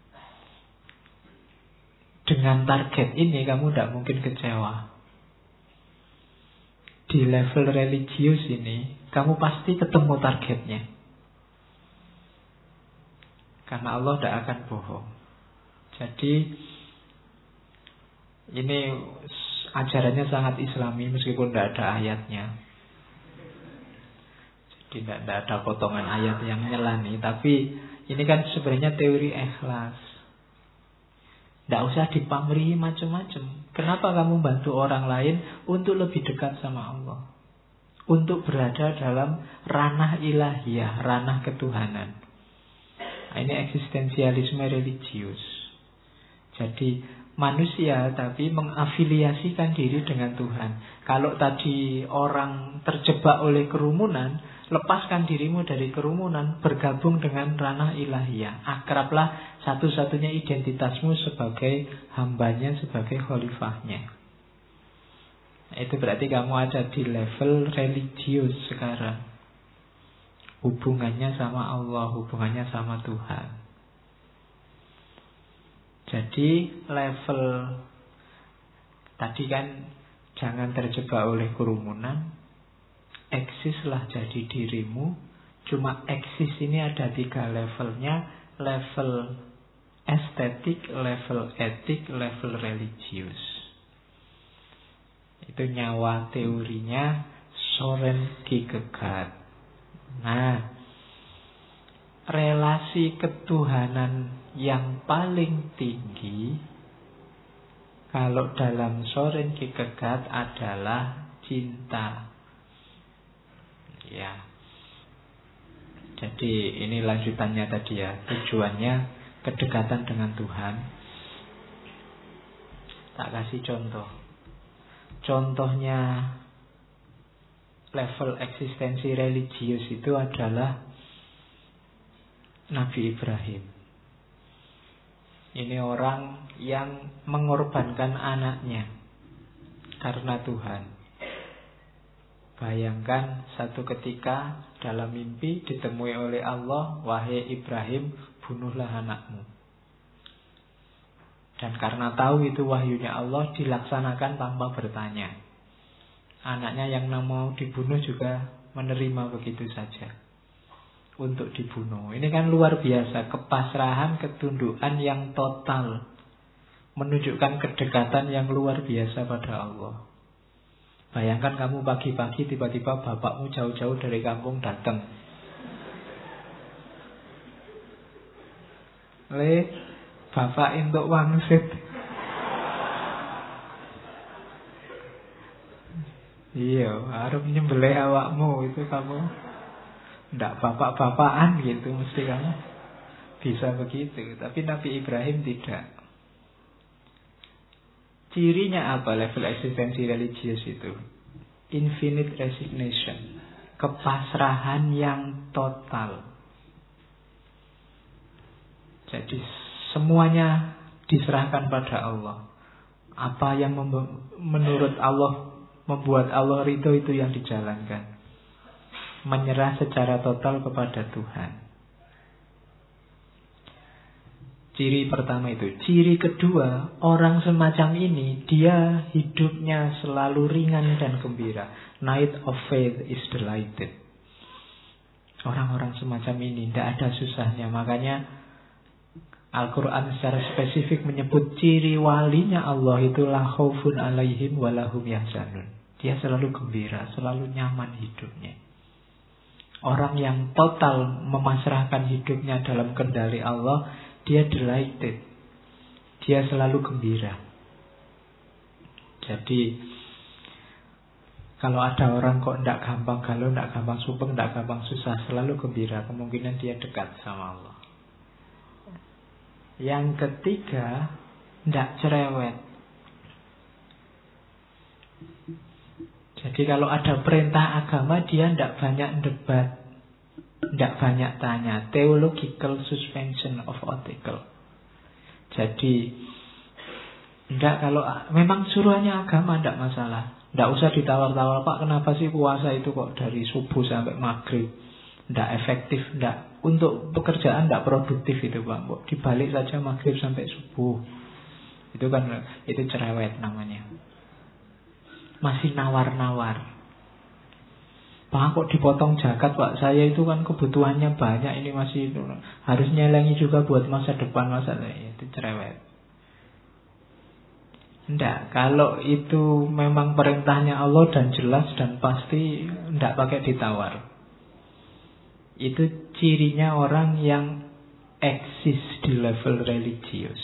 Dengan target ini kamu tidak mungkin kecewa. Di level religius ini kamu pasti ketemu targetnya. Karena Allah tidak akan bohong. Jadi ini ajarannya sangat Islami meskipun tidak ada ayatnya. Jadi tidak ada potongan ayat yang nyelani. Tapi ini kan sebenarnya teori ikhlas. Tidak usah dipamrihi macam-macam. Kenapa kamu bantu orang lain? Untuk lebih dekat sama Allah, untuk berada dalam ranah ilahiyah, ranah ketuhanan. Nah, ini eksistensialisme religius. Jadi manusia tapi mengafiliasikan diri dengan Tuhan. Kalau tadi orang terjebak oleh kerumunan, lepaskan dirimu dari kerumunan, bergabung dengan ranah ilahiyah. Akrablah satu-satunya identitasmu sebagai hambanya, sebagai khalifahnya. Nah, itu berarti kamu ada di level religius sekarang. Hubungannya sama Allah, hubungannya sama Tuhan. Jadi level tadi kan jangan terjebak oleh kerumunan. Eksislah jadi dirimu. Cuma eksis ini ada 3 levelnya. Level estetik, level etik, level religius. Itu nyawa teorinya Soren Kierkegaard. Nah, relasi ketuhanan yang paling tinggi kalau dalam Soren Kierkegaard adalah cinta. Ya. Jadi ini lanjutannya tadi ya. Tujuannya kedekatan dengan Tuhan. Tak kasih contoh. Contohnya level eksistensi religius itu adalah Nabi Ibrahim. Ini orang yang mengorbankan anaknya karena Tuhan. Bayangkan satu ketika dalam mimpi ditemui oleh Allah, wahai Ibrahim, bunuhlah anakmu. Dan karena tahu itu wahyunya Allah, dilaksanakan tanpa bertanya. Anaknya yang mau dibunuh juga menerima begitu saja untuk dibunuh. Ini kan luar biasa, kepasrahan, ketundukan yang total, menunjukkan kedekatan yang luar biasa pada Allah. Bayangkan kamu pagi-pagi tiba-tiba bapakmu jauh-jauh dari kampung datang. Bapak entuk wangsit. Iya, harus nyembelih awakmu, itu kamu ndak bapak-bapakan gitu, mesti kamu bisa begitu. Tapi Nabi Ibrahim tidak. Cirinya apa level eksistensi religius itu? Infinite resignation, kepasrahan yang total. Jadi semuanya diserahkan pada Allah. Apa yang menurut Allah membuat Allah ridho, itu yang dijalankan. Menyerah secara total kepada Tuhan. Ciri pertama itu. Ciri kedua, orang semacam ini, dia hidupnya selalu ringan dan gembira. Night of faith is delighted. Orang-orang semacam ini tidak ada susahnya. Makanya Al-Quran secara spesifik menyebut ciri walinya Allah itu la khaufun alaihim walahum yahzanun. Dia selalu gembira, selalu nyaman hidupnya. Orang yang total memasrahkan hidupnya dalam kendali Allah, dia delighted. Dia selalu gembira. Jadi kalau ada orang kok tidak gampang galau, tidak gampang supeng, tidak gampang susah, selalu gembira, kemungkinan dia dekat sama Allah. Yang ketiga, tidak cerewet. Jadi kalau ada perintah agama, dia tidak banyak debat, tidak banyak tanya. Theological suspension of article. Jadi tidak, kalau memang suruhannya agama tidak masalah. Tidak usah ditawar-tawar, Pak kenapa sih puasa itu kok dari subuh sampai maghrib. Tidak efektif, tidak. Untuk pekerjaan tidak produktif itu Pak. Dibalik saja maghrib sampai subuh. Itu kan, itu cerewet namanya. Masih nawar-nawar. Pak kok dipotong zakat Pak, saya itu kan kebutuhannya banyak, ini masih itu. Harus nyelengi juga buat masa depan, itu cerewet. Tidak, kalau itu memang perintahnya Allah dan jelas dan pasti, tidak pakai ditawar. Itu cirinya orang yang eksis di level religius.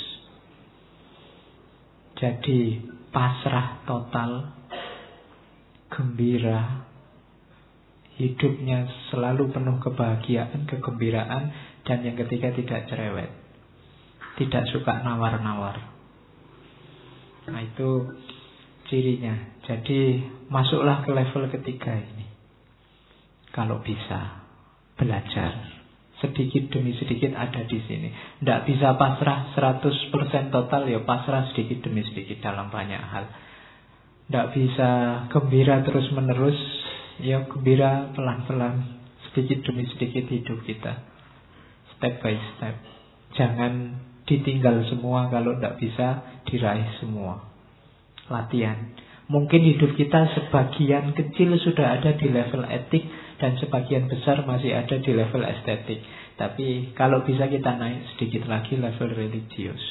Jadi pasrah total, gembira, hidupnya selalu penuh kebahagiaan, kegembiraan, dan yang ketiga tidak cerewet, tidak suka nawar-nawar. Nah itu cirinya. Jadi masuklah ke level ketiga ini. Kalau bisa belajar sedikit demi sedikit ada di sini. Tidak bisa pasrah 100% total, ya pasrah sedikit demi sedikit dalam banyak hal. Tidak bisa gembira terus menerus, ya gembira pelan-pelan, sedikit demi sedikit hidup kita, step by step. Jangan ditinggal semua kalau tidak bisa diraih semua. Latihan. Mungkin hidup kita sebagian kecil sudah ada di level etik dan sebagian besar masih ada di level estetik. Tapi kalau bisa kita naik sedikit lagi level religius.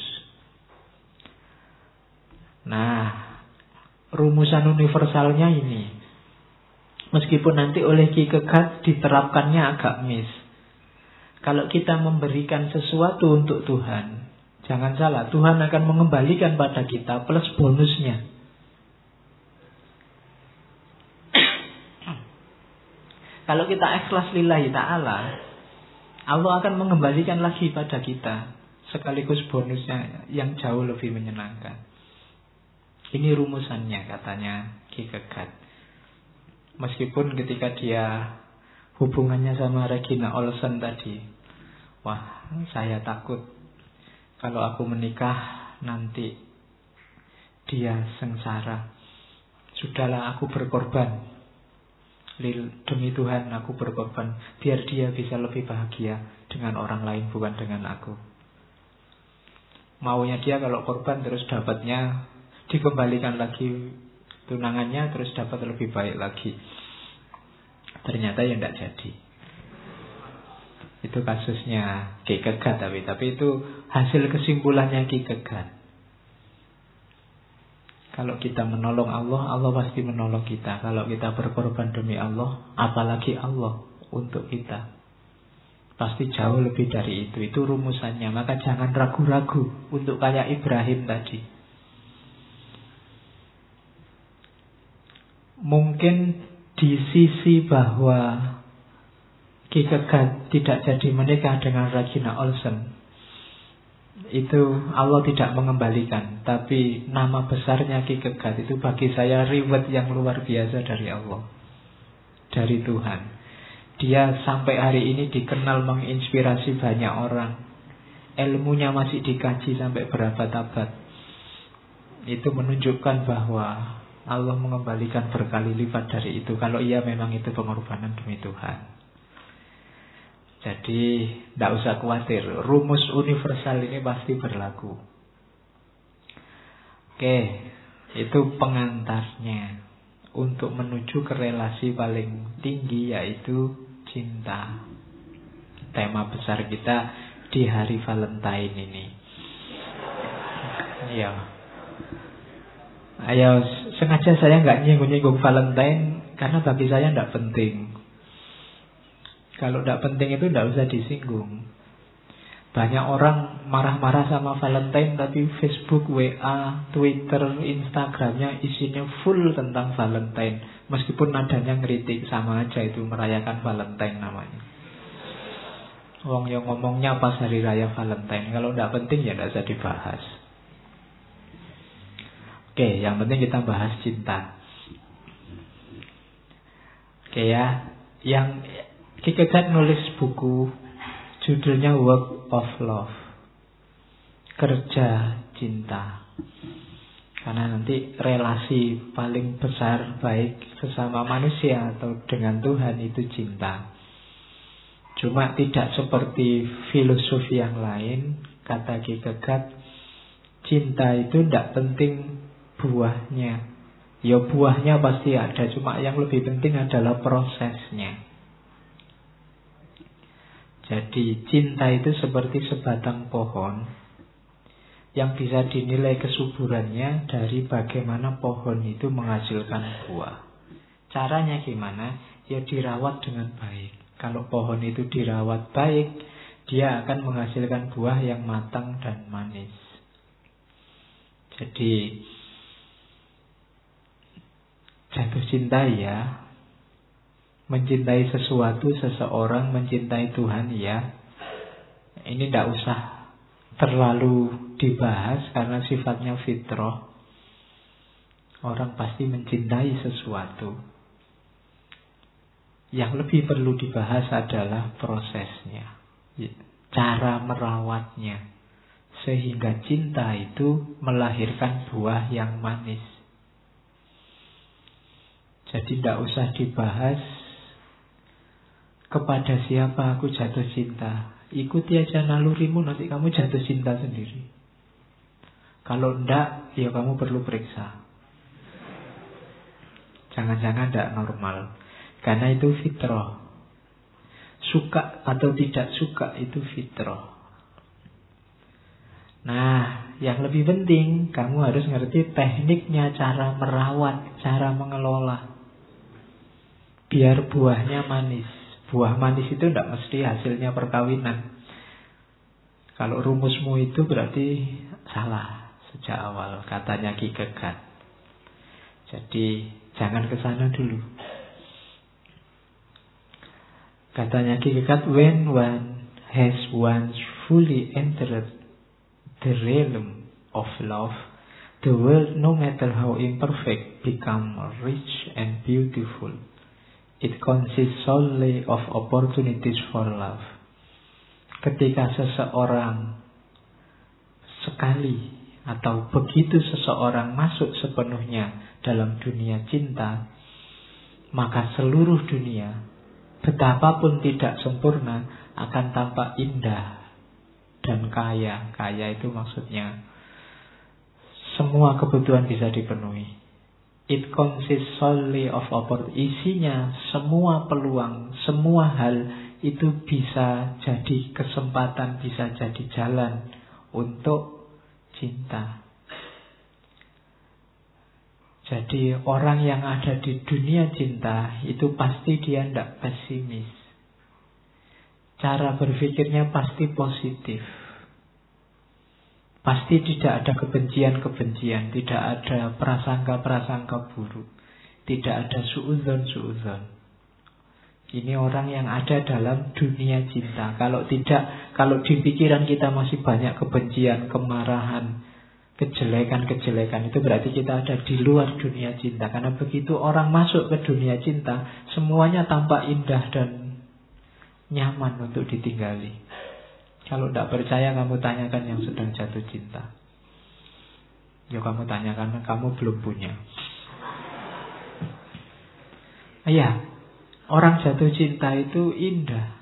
Nah, rumusan universalnya ini, meskipun nanti oleh Ki Kegat diterapkannya agak miss. Kalau kita memberikan sesuatu untuk Tuhan, jangan salah, Tuhan akan mengembalikan pada kita plus bonusnya. Kalau kita ikhlas lillahi ta'ala, Allah akan mengembalikan lagi pada kita, sekaligus bonusnya yang jauh lebih menyenangkan. Ini rumusannya katanya Ki Kegat. Meskipun ketika dia hubungannya sama Regina Olsen tadi, wah saya takut kalau aku menikah nanti dia sengsara. Sudahlah aku berkorban, demi Tuhan aku berkorban, biar dia bisa lebih bahagia dengan orang lain, bukan dengan aku. Maunya dia kalau korban terus dapatnya dikembalikan lagi tunangannya, terus dapat lebih baik lagi. Ternyata ya tidak jadi. Itu kasusnya Ki Kegat, tapi itu hasil kesimpulannya Ki Kegat. Kalau kita menolong Allah, Allah pasti menolong kita. Kalau kita berkorban demi Allah, apalagi Allah untuk kita, pasti jauh lebih dari itu. Itu rumusannya. Maka jangan ragu-ragu untuk kayak Ibrahim tadi. Mungkin di sisi bahwa Ki Kegat tidak jadi menikah dengan Regina Olsen, itu Allah tidak mengembalikan. Tapi nama besarnya Ki Kegat itu bagi saya reward yang luar biasa dari Allah, dari Tuhan. Dia sampai hari ini dikenal menginspirasi banyak orang. Ilmunya masih dikaji sampai berabad-abad. Itu menunjukkan bahwa Allah mengembalikan berkali lipat dari itu, kalau ia memang itu pengorbanan demi Tuhan. Jadi tidak usah khawatir, rumus universal ini pasti berlaku. Oke, itu pengantarnya untuk menuju ke relasi paling tinggi, yaitu cinta. Tema besar kita di hari Valentine ini. Iya. Ayo, sengaja saya nggak nyinggung-nyinggung Valentine karena bagi saya tidak penting. Kalau tidak penting itu tidak usah disinggung. Banyak orang marah-marah sama Valentine, tapi Facebook, WA, Twitter, Instagramnya isinya full tentang Valentine. Meskipun nadanya ngeritik, sama aja itu merayakan Valentine namanya. Wong yang ngomongnya pas hari raya Valentine. Kalau tidak penting ya tidak usah dibahas. Oke, yang penting kita bahas cinta. Oke ya, yang Kierkegaard nulis buku judulnya Work of Love, kerja cinta. Karena nanti relasi paling besar baik sesama manusia atau dengan Tuhan itu cinta. Cuma tidak seperti filosofi yang lain, kata Kierkegaard, cinta itu tidak penting buahnya. Ya buahnya pasti ada, cuma yang lebih penting adalah prosesnya. Jadi cinta itu seperti sebatang pohon yang bisa dinilai kesuburannya dari bagaimana pohon itu menghasilkan buah. Caranya gimana? Ya dirawat dengan baik. Kalau pohon itu dirawat baik, dia akan menghasilkan buah yang matang dan manis. Jadi jatuh cinta ya, mencintai sesuatu, seseorang, mencintai Tuhan ya, ini tidak usah terlalu dibahas karena sifatnya fitrah. Orang pasti mencintai sesuatu. Yang lebih perlu dibahas adalah prosesnya, cara merawatnya, sehingga cinta itu melahirkan buah yang manis. Jadi tidak usah dibahas kepada siapa aku jatuh cinta. Ikuti aja nalurimu, nanti kamu jatuh cinta sendiri. Kalau enggak, ya kamu perlu periksa. Jangan-jangan tidak normal. Karena itu fitrah. Suka atau tidak suka itu fitrah. Nah, yang lebih penting, kamu harus ngerti tekniknya, cara merawat, cara mengelola. Biar buahnya manis. Buah manis itu tidak mesti hasilnya perkawinan. Kalau rumusmu itu berarti salah sejak awal, katanya Kierkegaard. Jadi jangan ke sana dulu. Katanya Kierkegaard, when one has once fully entered the realm of love, the world, no matter how imperfect, become rich and beautiful. It consists solely of opportunities for love. Ketika seseorang sekali atau begitu seseorang masuk sepenuhnya dalam dunia cinta, maka seluruh dunia, betapapun tidak sempurna, akan tampak indah dan kaya. Kaya itu maksudnya semua kebutuhan bisa dipenuhi. It consists solely of opportunity. Isinya semua peluang, semua hal itu bisa jadi kesempatan, bisa jadi jalan untuk cinta. Jadi orang yang ada di dunia cinta itu pasti dia tidak pesimis. Cara berpikirnya pasti positif. Pasti tidak ada kebencian-kebencian, tidak ada prasangka-prasangka buruk, tidak ada suudzon-suudzon. Ini orang yang ada dalam dunia cinta. Kalau tidak, kalau di pikiran kita masih banyak kebencian, kemarahan, kejelekan-kejelekan, itu berarti kita ada di luar dunia cinta. Karena begitu orang masuk ke dunia cinta, semuanya tampak indah dan nyaman untuk ditinggali. Kalau tidak percaya, kamu tanyakan yang sedang jatuh cinta. Ya kamu tanyakan, kamu belum punya. Iya, orang jatuh cinta itu indah.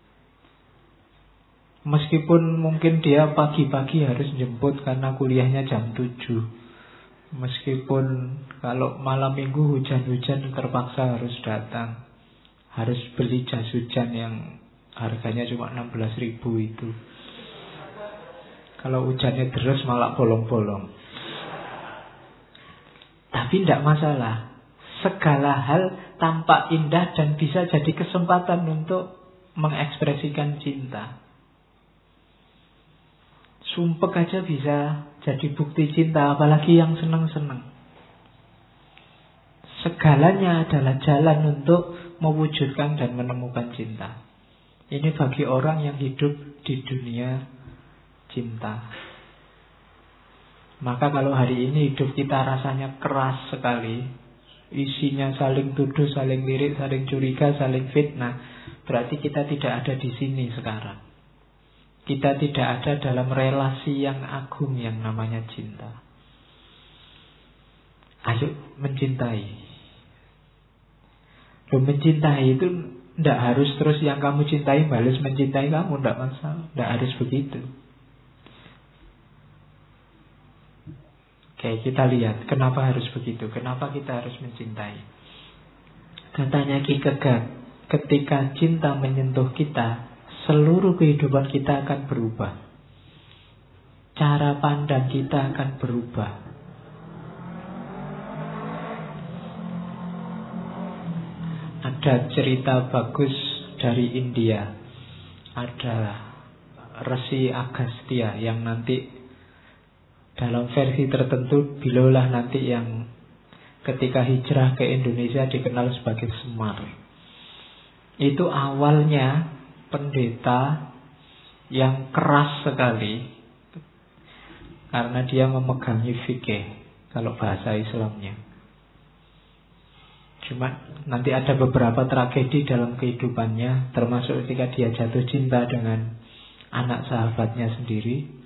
Meskipun mungkin dia pagi-pagi harus jemput karena kuliahnya jam 7. Meskipun kalau malam minggu hujan-hujan terpaksa harus datang, harus beli jas hujan yang harganya cuma 16.000 itu. Kalau hujannya deras malah bolong-bolong. Tapi tidak masalah. Segala hal tampak indah dan bisa jadi kesempatan untuk mengekspresikan cinta. Sumpek aja bisa jadi bukti cinta, apalagi yang senang-senang. Segalanya adalah jalan untuk mewujudkan dan menemukan cinta. Ini bagi orang yang hidup di dunia cinta. Maka kalau hari ini hidup kita rasanya keras sekali, isinya saling tuduh, saling lirik, saling curiga, saling fitnah, berarti kita tidak ada di sini sekarang. Kita tidak ada dalam relasi yang agung yang namanya cinta. Ayo mencintai. Loh, mencintai itu tidak harus terus yang kamu cintai balas mencintai kamu, tidak masalah. Tidak harus begitu. Oke, kita lihat kenapa harus begitu. Kenapa kita harus mencintai. Katanya Ki Kegak, ketika cinta menyentuh kita, seluruh kehidupan kita akan berubah. Cara pandang kita akan berubah. Ada cerita bagus dari India. Ada Resi Agastya yang nanti dalam versi tertentu beliaulah nanti yang ketika hijrah ke Indonesia dikenal sebagai Semar. Itu awalnya pendeta yang keras sekali karena dia memegangi fikih kalau bahasa Islamnya. Cuma nanti ada beberapa tragedi dalam kehidupannya, termasuk ketika dia jatuh cinta dengan anak sahabatnya sendiri.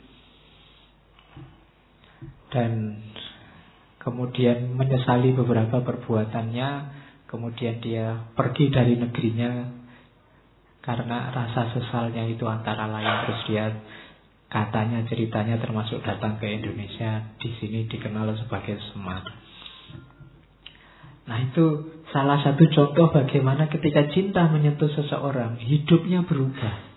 Dan kemudian menyesali beberapa perbuatannya. Kemudian dia pergi dari negerinya karena rasa sesalnya itu antara lain. Terus dia katanya ceritanya termasuk datang ke Indonesia. Di sini dikenal sebagai Semar. Nah, itu salah satu contoh bagaimana ketika cinta menyentuh seseorang, hidupnya berubah.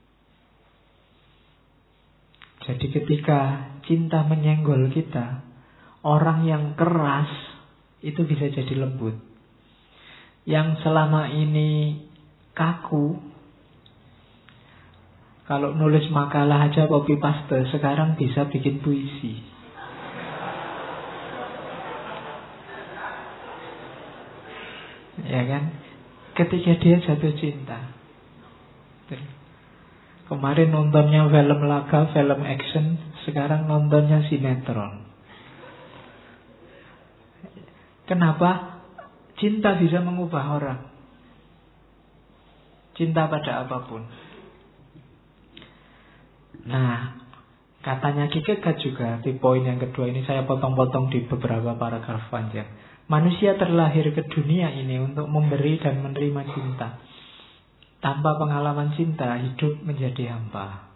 Jadi ketika cinta menyenggol kita, orang yang keras itu bisa jadi lembut. Yang selama ini kaku, kalau nulis makalah aja copy paste, sekarang bisa bikin puisi. Ya kan? Ketika dia jatuh cinta. Kemarin nontonnya film laga, film action, sekarang nontonnya sinetron. Kenapa? Cinta bisa mengubah orang. Cinta pada apapun. Nah, katanya Ki Kegak juga di poin yang kedua ini, saya potong-potong di beberapa paragraf panjang. Manusia terlahir ke dunia ini untuk memberi dan menerima cinta. Tanpa pengalaman cinta, hidup menjadi hampa.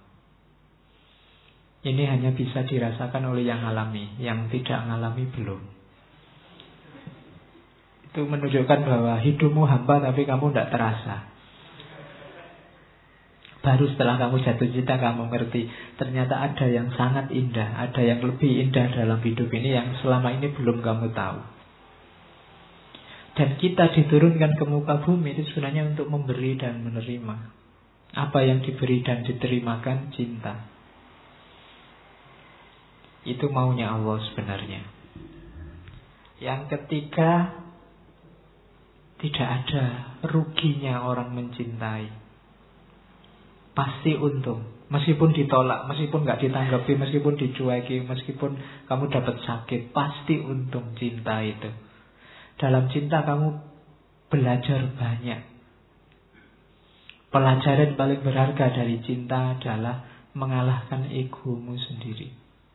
Ini hanya bisa dirasakan oleh yang alami, yang tidak mengalami belum. Itu menunjukkan bahwa hidupmu hampa tapi kamu tidak terasa. Baru setelah kamu jatuh cinta kamu ngerti, ternyata ada yang sangat indah, ada yang lebih indah dalam hidup ini yang selama ini belum kamu tahu. Dan kita diturunkan ke muka bumi itu sebenarnya untuk memberi dan menerima. Apa yang diberi dan diterimakan cinta. Itu maunya Allah sebenarnya. Yang ketiga, tidak ada ruginya orang mencintai. Pasti untung. Meskipun ditolak, meskipun gak ditanggapi, meskipun dicueki, meskipun kamu dapat sakit, pasti untung cinta itu. Dalam cinta kamu belajar banyak. Pelajaran paling berharga dari cinta adalah mengalahkan egomu sendiri.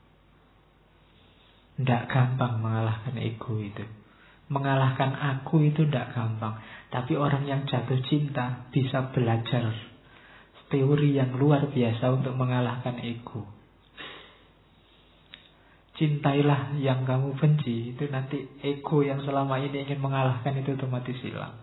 Tidak gampang mengalahkan ego itu. Mengalahkan aku itu tidak gampang. Tapi orang yang jatuh cinta bisa belajar teori yang luar biasa untuk mengalahkan ego. Cintailah yang kamu benci, itu nanti ego yang selama ini ingin mengalahkan itu otomatis hilang.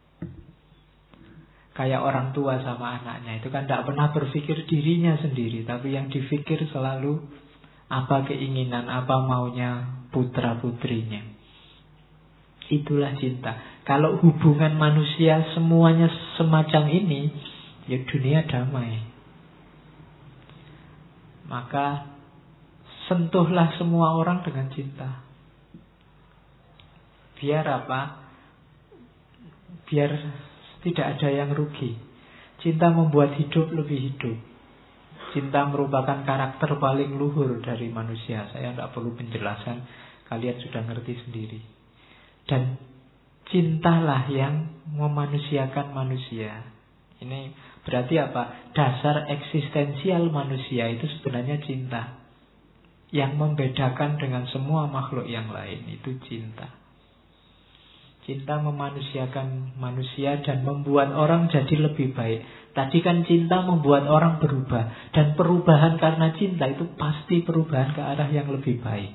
Kayak orang tua sama anaknya, itu kan tidak pernah berpikir dirinya sendiri, tapi yang dipikir selalu apa keinginan, apa maunya putra putrinya. Itulah cinta. Kalau hubungan manusia semuanya semacam ini, ya dunia damai. Maka sentuhlah semua orang dengan cinta. Biar apa? Biar tidak ada yang rugi. Cinta membuat hidup lebih hidup. Cinta merupakan karakter paling luhur dari manusia. Saya tidak perlu penjelasan, kalian sudah ngerti sendiri. Dan cintalah yang memanusiakan manusia. Ini berarti apa? Dasar eksistensial manusia itu sebenarnya cinta. Yang membedakan dengan semua makhluk yang lain itu cinta. Cinta memanusiakan manusia dan membuat orang jadi lebih baik. Tadi kan cinta membuat orang berubah. Dan perubahan karena cinta itu pasti perubahan ke arah yang lebih baik.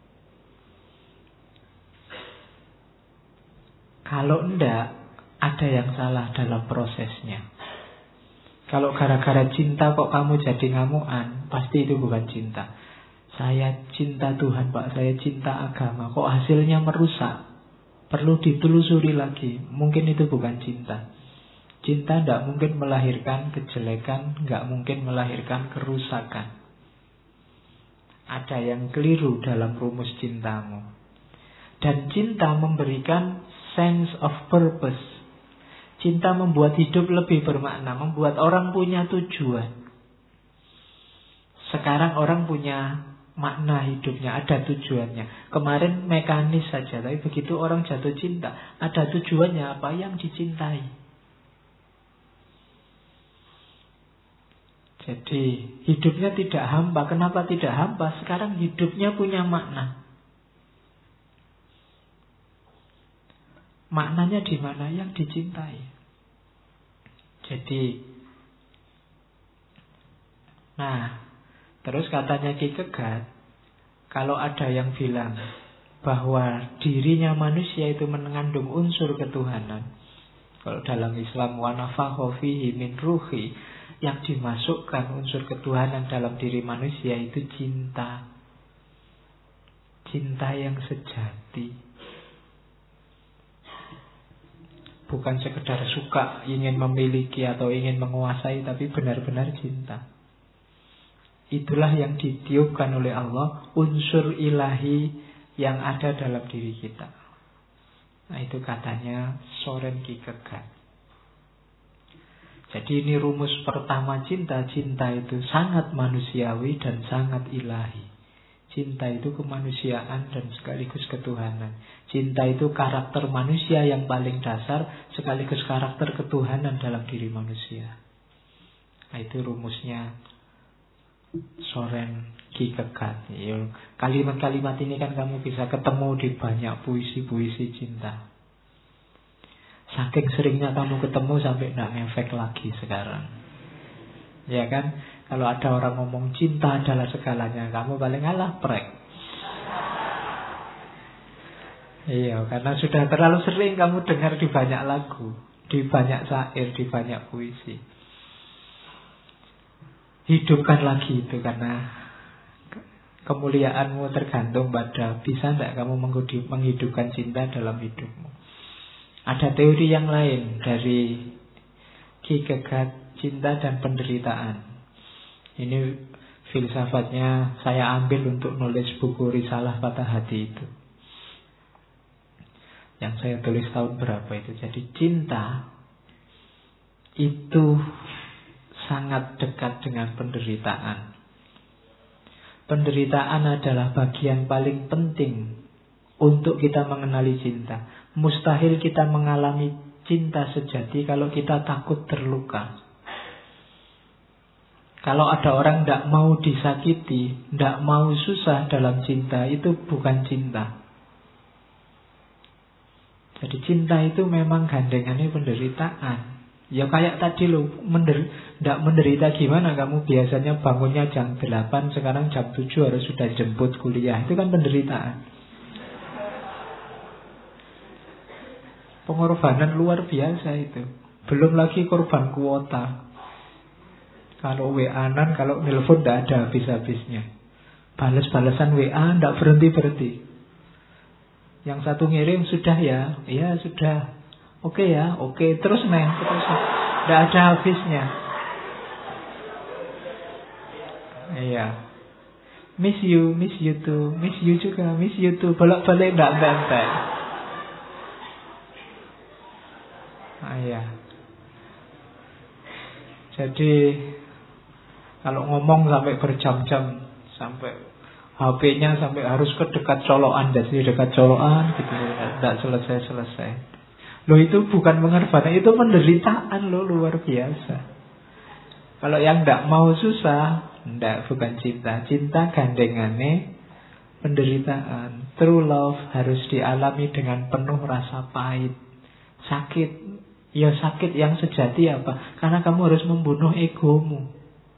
Kalau enggak, ada yang salah dalam prosesnya. Kalau gara-gara cinta kok kamu jadi ngamuan, pasti itu bukan cinta. Saya cinta Tuhan Pak, saya cinta agama. Kok hasilnya merusak? Perlu ditelusuri lagi. Mungkin itu bukan cinta. Cinta tidak mungkin melahirkan kejelekan, tidak mungkin melahirkan kerusakan. Ada yang keliru dalam rumus cintamu. Dan cinta memberikan sense of purpose. Cinta membuat hidup lebih bermakna, membuat orang punya tujuan. Sekarang orang punya makna hidupnya, ada tujuannya. Kemarin mekanis saja, tapi begitu orang jatuh cinta, ada tujuannya apa yang dicintai. Jadi hidupnya tidak hampa. Kenapa tidak hampa? Sekarang hidupnya punya makna. Maknanya di mana? Yang dicintai. Jadi, terus katanya Ki Kegat, kalau ada yang bilang bahwa dirinya manusia itu mengandung unsur ketuhanan, kalau dalam Islam wa nafakha fihi min ruhi, yang dimasukkan unsur ketuhanan dalam diri manusia itu cinta. Cinta yang sejati. Bukan sekedar suka, ingin memiliki atau ingin menguasai, tapi benar-benar cinta. Itulah yang ditiupkan oleh Allah, unsur ilahi yang ada dalam diri kita. Nah, itu katanya Soren Kierkegaard. Jadi ini rumus pertama cinta. Cinta itu sangat manusiawi dan sangat ilahi. Cinta itu kemanusiaan dan sekaligus ketuhanan. Cinta itu karakter manusia yang paling dasar sekaligus karakter ketuhanan dalam diri manusia. Nah, itu rumusnya Soren Kierkegaard. Kalimat-kalimat ini kan kamu bisa ketemu di banyak puisi-puisi cinta. Saking seringnya kamu ketemu sampai tidak ngefek lagi sekarang. Ya kan? Kalau ada orang ngomong cinta adalah segalanya, kamu paling alah prek. Iya, karena sudah terlalu sering kamu dengar di banyak lagu, di banyak syair, di banyak puisi. Hidupkan lagi itu, karena kemuliaanmu tergantung pada bisa tidak kamu menghidupkan cinta dalam hidupmu. Ada teori yang lain dari Kierkegaard, cinta dan penderitaan. Ini filsafatnya saya ambil untuk nulis buku Risalah Patah Hati itu, yang saya tulis tahun berapa itu. Jadi cinta itu sangat dekat dengan penderitaan. Penderitaan adalah bagian paling penting untuk kita mengenali cinta. Mustahil kita mengalami cinta sejati kalau kita takut terluka. Kalau ada orang tidak mau disakiti, tidak mau susah dalam cinta, itu bukan cinta. Jadi cinta itu memang gandengannya penderitaan. Ya kayak tadi loh, tidak menderita gimana kamu biasanya bangunnya jam 8, sekarang jam 7 harus sudah jemput kuliah. Itu kan penderitaan. Pengorbanan luar biasa itu. Belum lagi korban kuota. Kalau WA-an, kalau nelpon tidak ada habis-habisnya. Balas-balasan WA tidak berhenti-berhenti. Yang satu ngirim sudah ya, iya sudah. Oke ya, oke. Terus terus. Tidak ada habisnya. Iya. Miss you too, miss you juga, miss you too. Bolak-balik tidak bentek. Iya. Jadi kalau ngomong sampai berjam-jam, sampai HP-nya sampai harus ke dekat colokan, jadi dekat colokan gitu, tidak selesai-selesai. Loh itu bukan pengorbanan, itu penderitaan loh, luar biasa. Kalau yang tidak mau susah, tidak, bukan cinta. Cinta gandengannya penderitaan. True love harus dialami dengan penuh rasa pahit, sakit. Ya sakit yang sejati apa? Karena kamu harus membunuh egomu.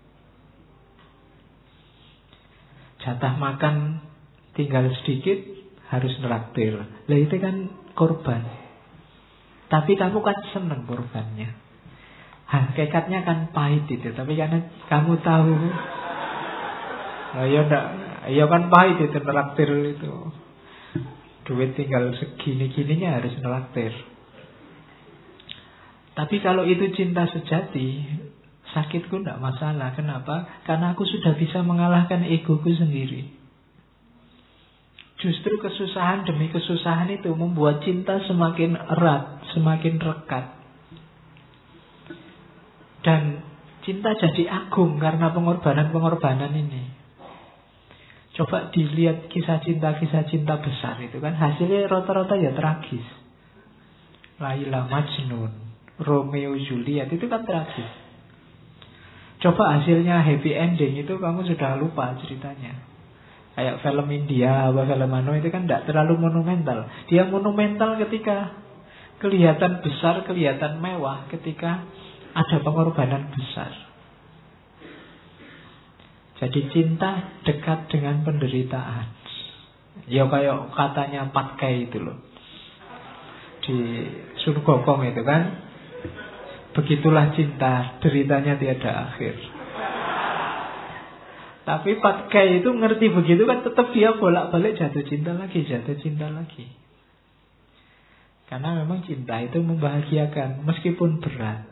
Jatah makan tinggal sedikit, harus neraktir. Lah itu kan korban. Tapi kamu kan senang korbannya. Hakikatnya kan pahit itu. Tapi karena kamu tahu, ya kan pahit itu neraktir itu. Duit tinggal segini-gininya harus neraktir. Tapi kalau itu cinta sejati, sakitku tidak masalah. Kenapa? Karena aku sudah bisa mengalahkan egoku sendiri. Justru kesusahan demi kesusahan itu membuat cinta semakin erat, semakin rekat. Dan cinta jadi agung karena pengorbanan-pengorbanan ini. Coba dilihat kisah cinta besar itu kan, hasilnya rata-rata ya tragis. Laila Majnun, Romeo Juliet, itu kan tragis. Coba hasilnya happy ending itu kamu sudah lupa ceritanya. Kayak film India, film Mano itu kan tidak terlalu monumental. Dia monumental ketika kelihatan besar, kelihatan mewah, ketika ada pengorbanan besar. Jadi cinta dekat dengan penderitaan. Ya kayak katanya Patkai itu loh, di Sun Gokong itu kan, begitulah cinta, deritanya tiada akhir. Tapi Patkai itu ngerti begitu kan, tetap dia bolak-balik jatuh cinta lagi. Karena memang cinta itu membahagiakan, meskipun berat.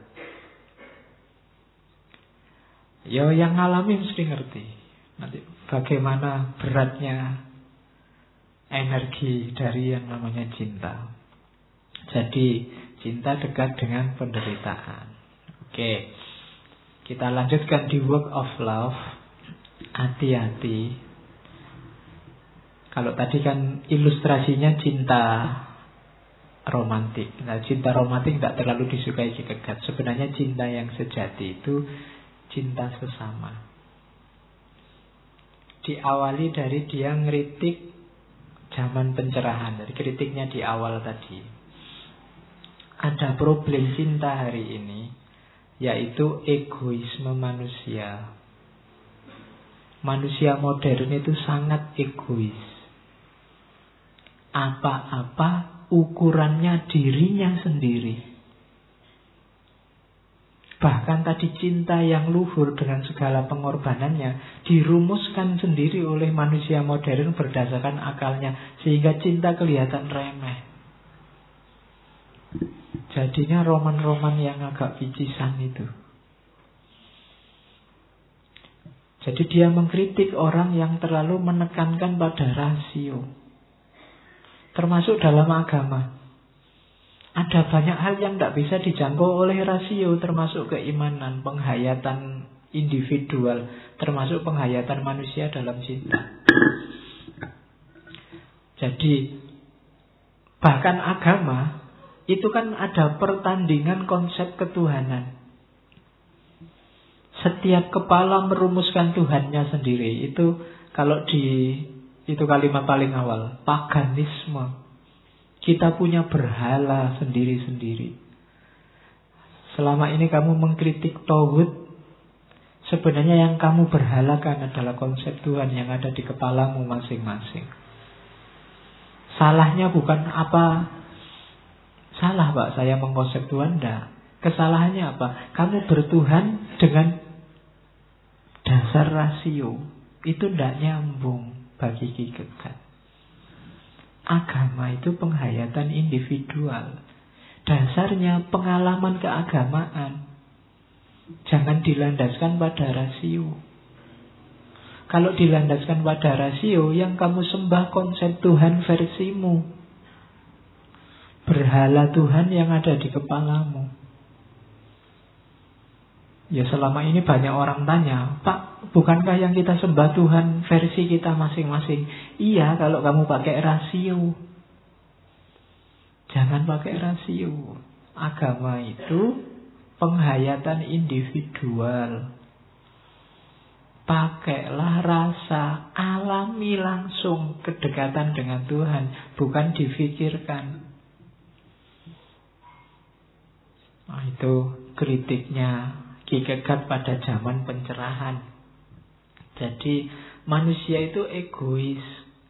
Ya yang ngalami mesti ngerti nanti bagaimana beratnya energi dari yang namanya cinta. Jadi cinta dekat dengan penderitaan. Oke, kita lanjutkan di work of love. Hati-hati. Kalau tadi kan ilustrasinya cinta romantik. Nah, cinta romantik tidak terlalu disukai dekat. Sebenarnya cinta yang sejati itu cinta sesama. Diawali dari dia ngeritik zaman pencerahan. Dari kritiknya di awal tadi. Ada problem cinta hari ini, yaitu egoisme manusia. Manusia modern itu sangat egois. Apa-apa ukurannya dirinya sendiri. Bahkan tadi cinta yang luhur dengan segala pengorbanannya dirumuskan sendiri oleh manusia modern berdasarkan akalnya, sehingga cinta kelihatan remeh. Jadinya roman-roman yang agak picisan itu. Jadi dia mengkritik orang yang terlalu menekankan pada rasio. Termasuk dalam agama. Ada banyak hal yang tidak bisa dijangkau oleh rasio, termasuk keimanan, penghayatan individual, termasuk penghayatan manusia dalam cinta. Jadi bahkan agama itu kan ada pertandingan konsep ketuhanan. Setiap kepala merumuskan Tuhannya sendiri. Itu kalau itu kalimat paling awal, paganisme. Kita punya berhala sendiri-sendiri. Selama ini kamu mengkritik tauhid, sebenarnya yang kamu berhalakan adalah konsep Tuhan yang ada di kepalamu masing-masing. Salahnya bukan apa, salah Pak saya mengkonsep Tuhan, enggak. Kesalahannya apa? Kamu bertuhan dengan dasar rasio. Itu tidak nyambung bagi Kierkegaard. Agama itu penghayatan individual. Dasarnya pengalaman keagamaan. Jangan dilandaskan pada rasio. Kalau dilandaskan pada rasio, yang kamu sembah konsep Tuhan versimu. Berhala Tuhan yang ada di kepalamu. Ya selama ini banyak orang tanya, Pak, bukankah yang kita sembah Tuhan versi kita masing-masing? Iya, kalau kamu pakai rasio. Jangan pakai rasio. Agama itu penghayatan individual. Pakailah rasa, alami langsung kedekatan dengan Tuhan, bukan difikirkan. Nah, itu kritiknya Ki Kegat pada zaman pencerahan. Jadi manusia itu egois,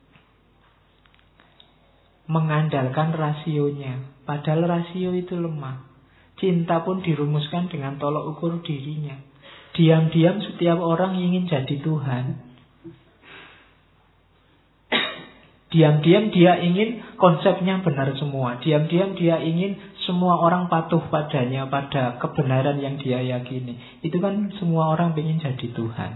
mengandalkan rasionya, padahal rasio itu lemah. Cinta pun dirumuskan dengan tolok ukur dirinya. Diam-diam setiap orang ingin jadi Tuhan. Diam-diam dia ingin konsepnya benar semua. Diam-diam dia ingin semua orang patuh padanya, pada kebenaran yang dia yakini. Itu kan semua orang ingin jadi Tuhan.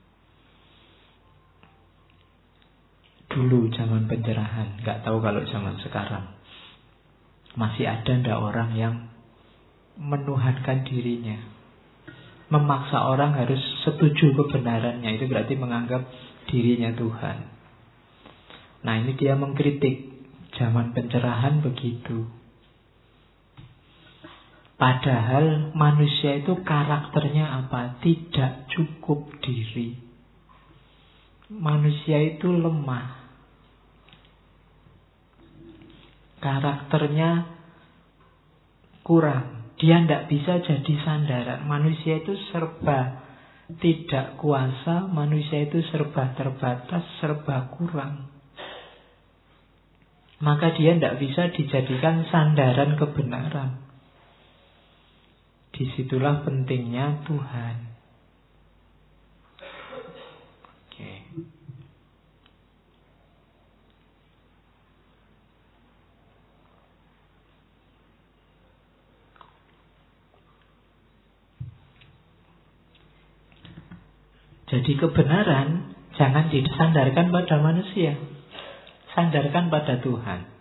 Dulu zaman pencerahan, gak tahu kalau zaman sekarang. Masih ada ndak orang yang menuhankan dirinya, memaksa orang harus setuju kebenarannya. Itu berarti menganggap dirinya Tuhan. Nah, ini dia mengkritik zaman pencerahan begitu. Padahal manusia itu karakternya apa? Tidak cukup diri. Manusia itu lemah. Karakternya kurang. Dia tidak bisa jadi sandaran. Manusia itu serba tidak kuasa. Manusia itu serba terbatas, serba kurang. Maka dia tidak bisa dijadikan sandaran kebenaran. Disitulah pentingnya Tuhan. Oke. Jadi kebenaran jangan disandarkan pada manusia, sandarkan pada Tuhan.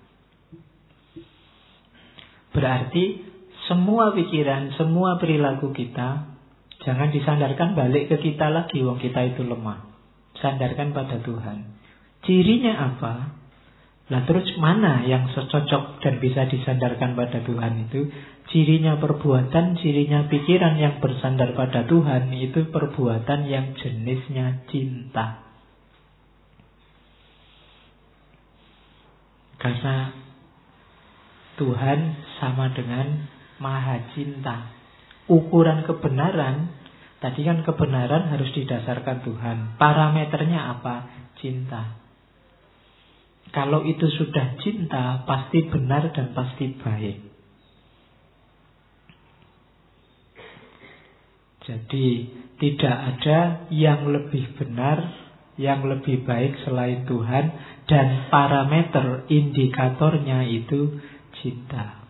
Berarti semua pikiran, semua perilaku kita jangan disandarkan balik ke kita lagi, wong kita itu lemah. Sandarkan pada Tuhan. Cirinya apa? Lah terus mana yang cocok dan bisa disandarkan pada Tuhan itu? Cirinya perbuatan, cirinya pikiran yang bersandar pada Tuhan itu perbuatan yang jenisnya cinta. Karena Tuhan sama dengan Maha Cinta. Ukuran kebenaran, tadi kan kebenaran harus didasarkan Tuhan. Parameternya apa? Cinta. Kalau itu sudah cinta, pasti benar dan pasti baik. Jadi tidak ada yang lebih benar, yang lebih baik selain Tuhan. Dan parameter indikatornya itu cinta.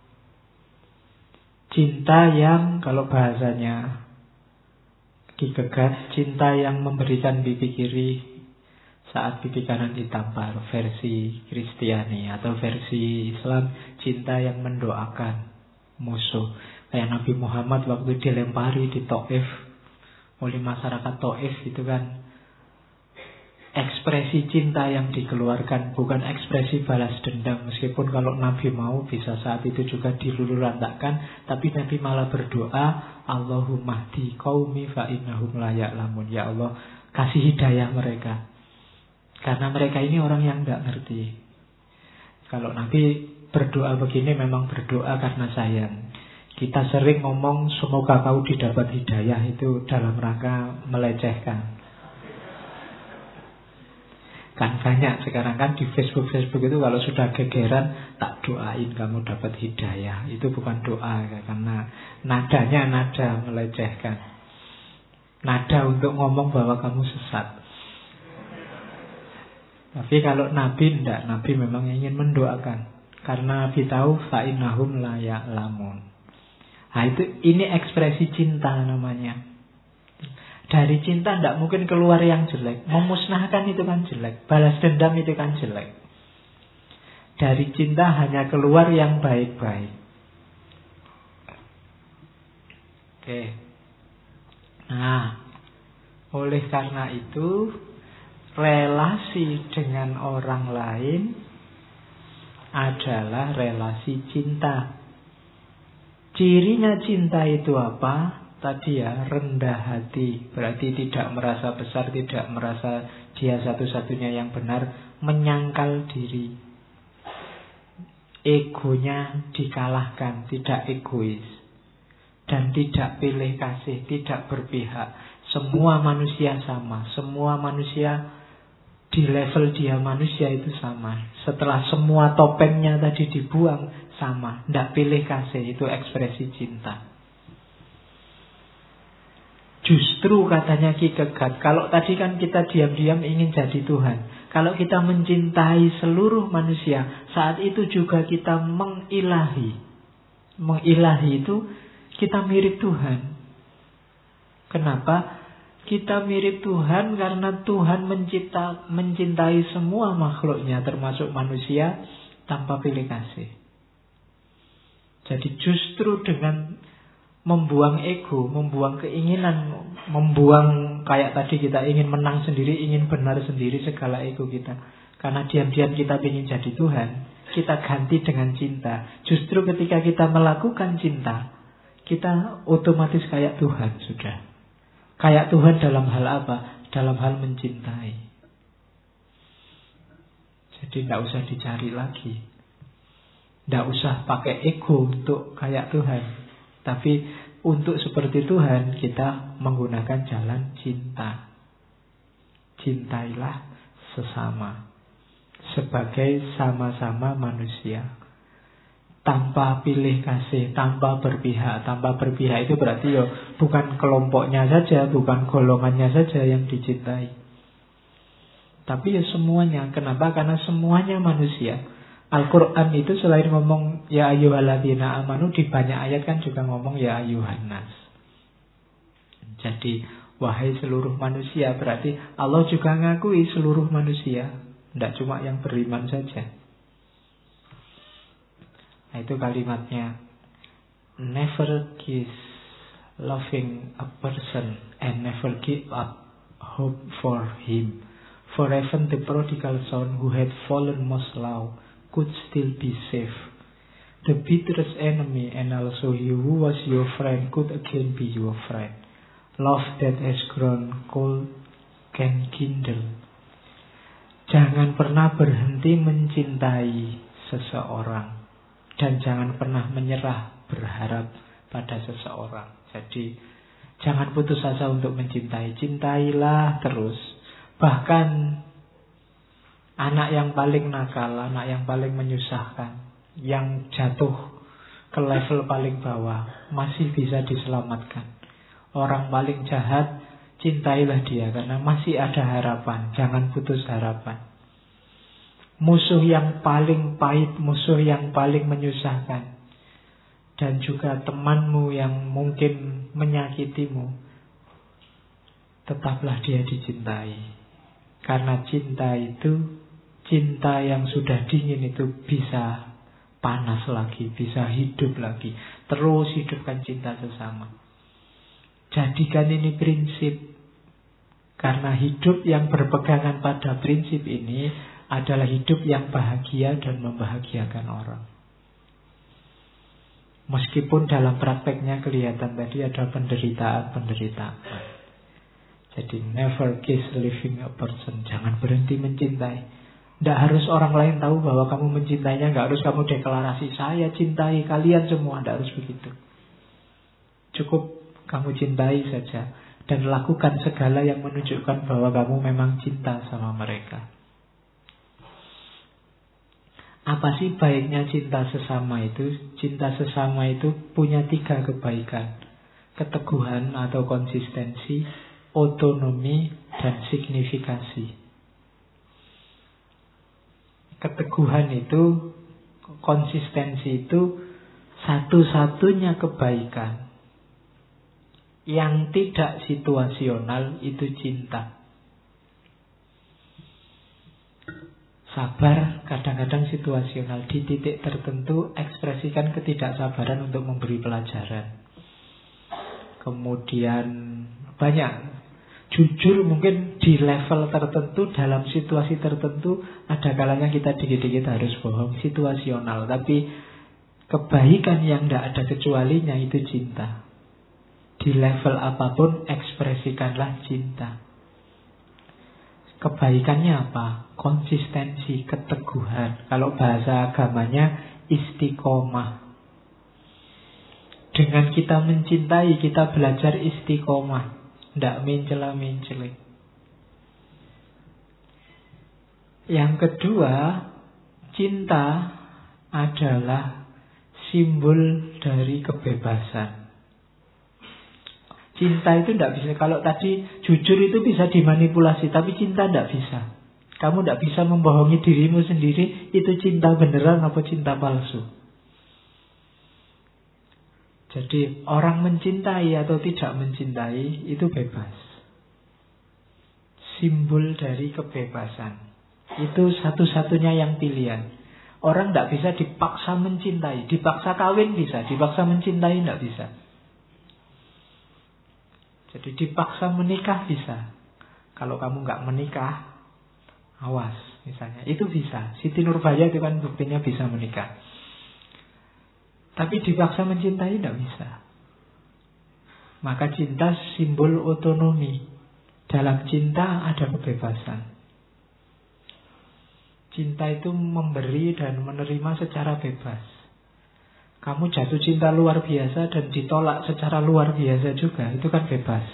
Cinta yang, kalau bahasanya Ki Kegat, cinta yang memberikan pipi kiri saat pipi kanan ditampar, versi Kristiani. Atau versi Islam, cinta yang mendoakan musuh. Kayak Nabi Muhammad waktu dilempari di Taif oleh masyarakat Taif, itu kan ekspresi cinta yang dikeluarkan, bukan ekspresi balas dendam. Meskipun kalau Nabi mau bisa saat itu juga dilululantakkan, tapi Nabi malah berdoa, Allahumma hdi qaumi fa innahum la ya'lamun. Ya Allah, kasih hidayah mereka, karena mereka ini orang yang tidak ngerti. Kalau Nabi berdoa begini memang berdoa karena sayang. Kita sering ngomong semoga kau didapat hidayah, itu dalam rangka melecehkan. Kan banyak sekarang kan di Facebook itu kalau sudah gegeran, tak doain kamu dapat hidayah. Itu bukan doa, karena nadanya nada melecehkan. Nada untuk ngomong bahwa kamu sesat. Tapi kalau Nabi tidak, Nabi memang ingin mendoakan. Karena Nabi tahu fa'innahum la ya'lamun. Nah ini ekspresi cinta namanya. Dari cinta tidak mungkin keluar yang jelek. Memusnahkan itu kan jelek. Balas dendam itu kan jelek. Dari cinta hanya keluar yang baik-baik. Oke. Nah, oleh karena itu relasi dengan orang lain adalah relasi cinta. Cirinya cinta itu apa? Tadi ya, rendah hati. Berarti tidak merasa besar, tidak merasa dia satu-satunya yang benar, menyangkal diri. Egonya dikalahkan, tidak egois. Dan tidak pilih kasih, tidak berpihak. Semua manusia sama. Semua manusia di level dia manusia itu sama. Setelah semua topengnya tadi dibuang, sama. Tidak pilih kasih, itu ekspresi cinta. Justru katanya Ki Kegat, kalau tadi kan kita diam-diam ingin jadi Tuhan. Kalau kita mencintai seluruh manusia, saat itu juga kita mengilahi. Mengilahi itu kita mirip Tuhan. Kenapa? Kita mirip Tuhan karena Tuhan mencintai semua makhluknya, termasuk manusia, tanpa pilih kasih. Jadi justru dengan membuang ego, membuang keinginan, membuang kayak tadi kita ingin menang sendiri, ingin benar sendiri segala ego kita. Karena diam-diam kita ingin jadi Tuhan, kita ganti dengan cinta. Justru ketika kita melakukan cinta, kita otomatis kayak Tuhan sudah. Kayak Tuhan dalam hal apa? Dalam hal mencintai. Jadi tidak usah dicari lagi. Tidak usah pakai ego untuk kayak Tuhan. Tapi untuk seperti Tuhan, kita menggunakan jalan cinta. Cintailah sesama sebagai sama-sama manusia, tanpa pilih kasih, tanpa berpihak. Tanpa berpihak itu berarti bukan kelompoknya saja, bukan golongannya saja yang dicintai, tapi semuanya. Kenapa? Karena semuanya manusia. Al-Quran itu selain ngomong ya ayyuhalladzina amanu, di banyak ayat kan juga ngomong ya ayyuhannas. Jadi wahai seluruh manusia, berarti Allah juga ngakui seluruh manusia, tidak cuma yang beriman saja. Nah, itu kalimatnya. Never cease loving a person and never give up hope for him. For even the prodigal son who had fallen most low could still be saved. The bitterest enemy and also he who was your friend could again be your friend. Love that has grown cold can kindle. Jangan pernah berhenti mencintai seseorang. Dan jangan pernah menyerah berharap pada seseorang. Jadi jangan putus asa untuk mencintai. Cintailah terus. Bahkan anak yang paling nakal, anak yang paling menyusahkan, yang jatuh ke level paling bawah, masih bisa diselamatkan. Orang paling jahat, cintailah dia karena masih ada harapan. Jangan putus harapan. Musuh yang paling pahit, musuh yang paling menyusahkan, dan juga temanmu yang mungkin menyakitimu, tetaplah dia dicintai. Karena cinta itu, cinta yang sudah dingin itu bisa panas lagi, bisa hidup lagi. Terus hidupkan cinta sesama. Jadikan ini prinsip. Karena hidup yang berpegangan pada prinsip ini adalah hidup yang bahagia dan membahagiakan orang. Meskipun dalam prakteknya kelihatan tadi ada penderitaan. Jadi never cease loving a person. Jangan berhenti mencintai. Tidak harus orang lain tahu bahwa kamu mencintainya. Tidak harus kamu deklarasi saya cintai kalian semua. Tidak harus begitu. Cukup kamu cintai saja. Dan lakukan segala yang menunjukkan bahwa kamu memang cinta sama mereka. Apa sih baiknya cinta sesama itu? Cinta sesama itu punya 3 kebaikan. Keteguhan atau konsistensi, otonomi, dan signifikasi. Keteguhan itu, konsistensi itu satu-satunya kebaikan yang tidak situasional itu cinta. Sabar kadang-kadang situasional. Di titik tertentu ekspresikan ketidaksabaran untuk memberi pelajaran. kemudian banyak. Jujur mungkin di level tertentu, dalam situasi tertentu, ada kalanya kita dikit-dikit harus bohong, situasional. Tapi kebaikan yang tidak ada kecualinya itu cinta. Di level apapun ekspresikanlah cinta. Kebaikannya apa? Konsistensi, keteguhan. Kalau bahasa agamanya istiqomah. Dengan kita mencintai, kita belajar istiqomah. Tidak mencela-menceli. Yang kedua, cinta adalah simbol dari kebebasan. Cinta itu tidak bisa. Kalau tadi jujur itu bisa dimanipulasi, tapi cinta tidak bisa. Kamu tidak bisa membohongi dirimu sendiri. Itu cinta beneran apa cinta palsu. Jadi orang mencintai atau tidak mencintai itu bebas. Simbol dari kebebasan. Itu satu-satunya yang pilihan. Orang tidak bisa dipaksa mencintai. Dipaksa kawin bisa, dipaksa mencintai tidak bisa. Jadi dipaksa menikah bisa. Kalau kamu nggak menikah, awas misalnya. Itu bisa. Siti Nurbaya itu kan buktinya bisa menikah. Tapi dipaksa mencintai tidak bisa. Maka cinta simbol otonomi. Dalam cinta ada kebebasan. Cinta itu memberi dan menerima secara bebas. Kamu jatuh cinta luar biasa dan ditolak secara luar biasa juga. Itu kan bebas.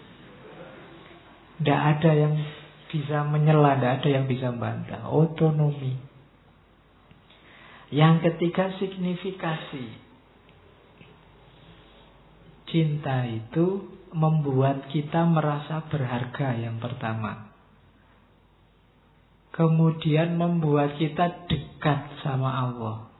Tidak ada yang bisa menyela, tidak ada yang bisa membantah. Otonomi. Yang ketiga, signifikasi. Cinta itu membuat kita merasa berharga yang pertama. Kemudian membuat kita dekat sama Allah.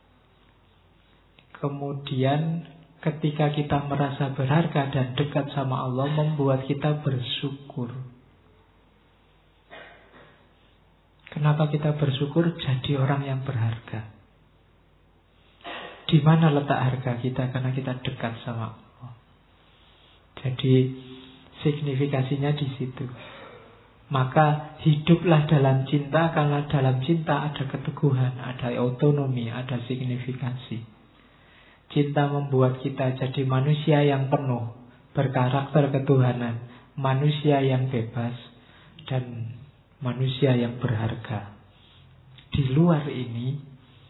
Kemudian ketika kita merasa berharga dan dekat sama Allah, membuat kita bersyukur. Kenapa kita bersyukur? Jadi orang yang berharga. Di mana letak harga kita? Karena kita dekat sama Allah. Jadi signifikasinya di situ. Maka hiduplah dalam cinta, karena dalam cinta ada keteguhan, ada otonomi, ada signifikasi. Cinta membuat kita jadi manusia yang penuh, berkarakter ketuhanan, manusia yang bebas, dan manusia yang berharga. Di luar ini,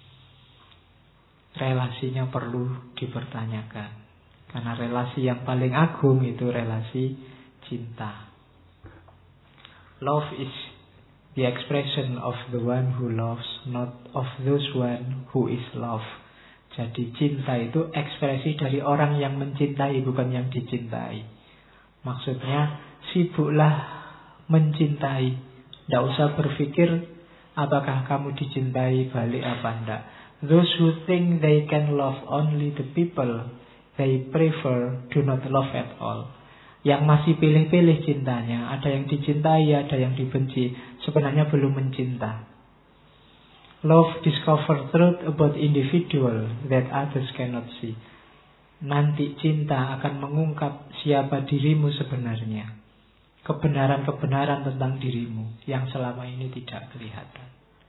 relasinya perlu dipertanyakan. Karena relasi yang paling agung itu relasi cinta. Love is the expression of the one who loves, not of those one who is loved. Jadi cinta itu ekspresi dari orang yang mencintai, bukan yang dicintai. Maksudnya sibuklah mencintai. Tidak usah berpikir apakah kamu dicintai balik apa enggak. Those who think they can love only the people they prefer do not love at all. Yang masih pilih-pilih cintanya, ada yang dicintai, ada yang dibenci, sebenarnya belum mencinta. Love discover truth about individual that others cannot see. Nanti cinta akan mengungkap siapa dirimu sebenarnya. Kebenaran-kebenaran tentang dirimu yang selama ini tidak kelihatan.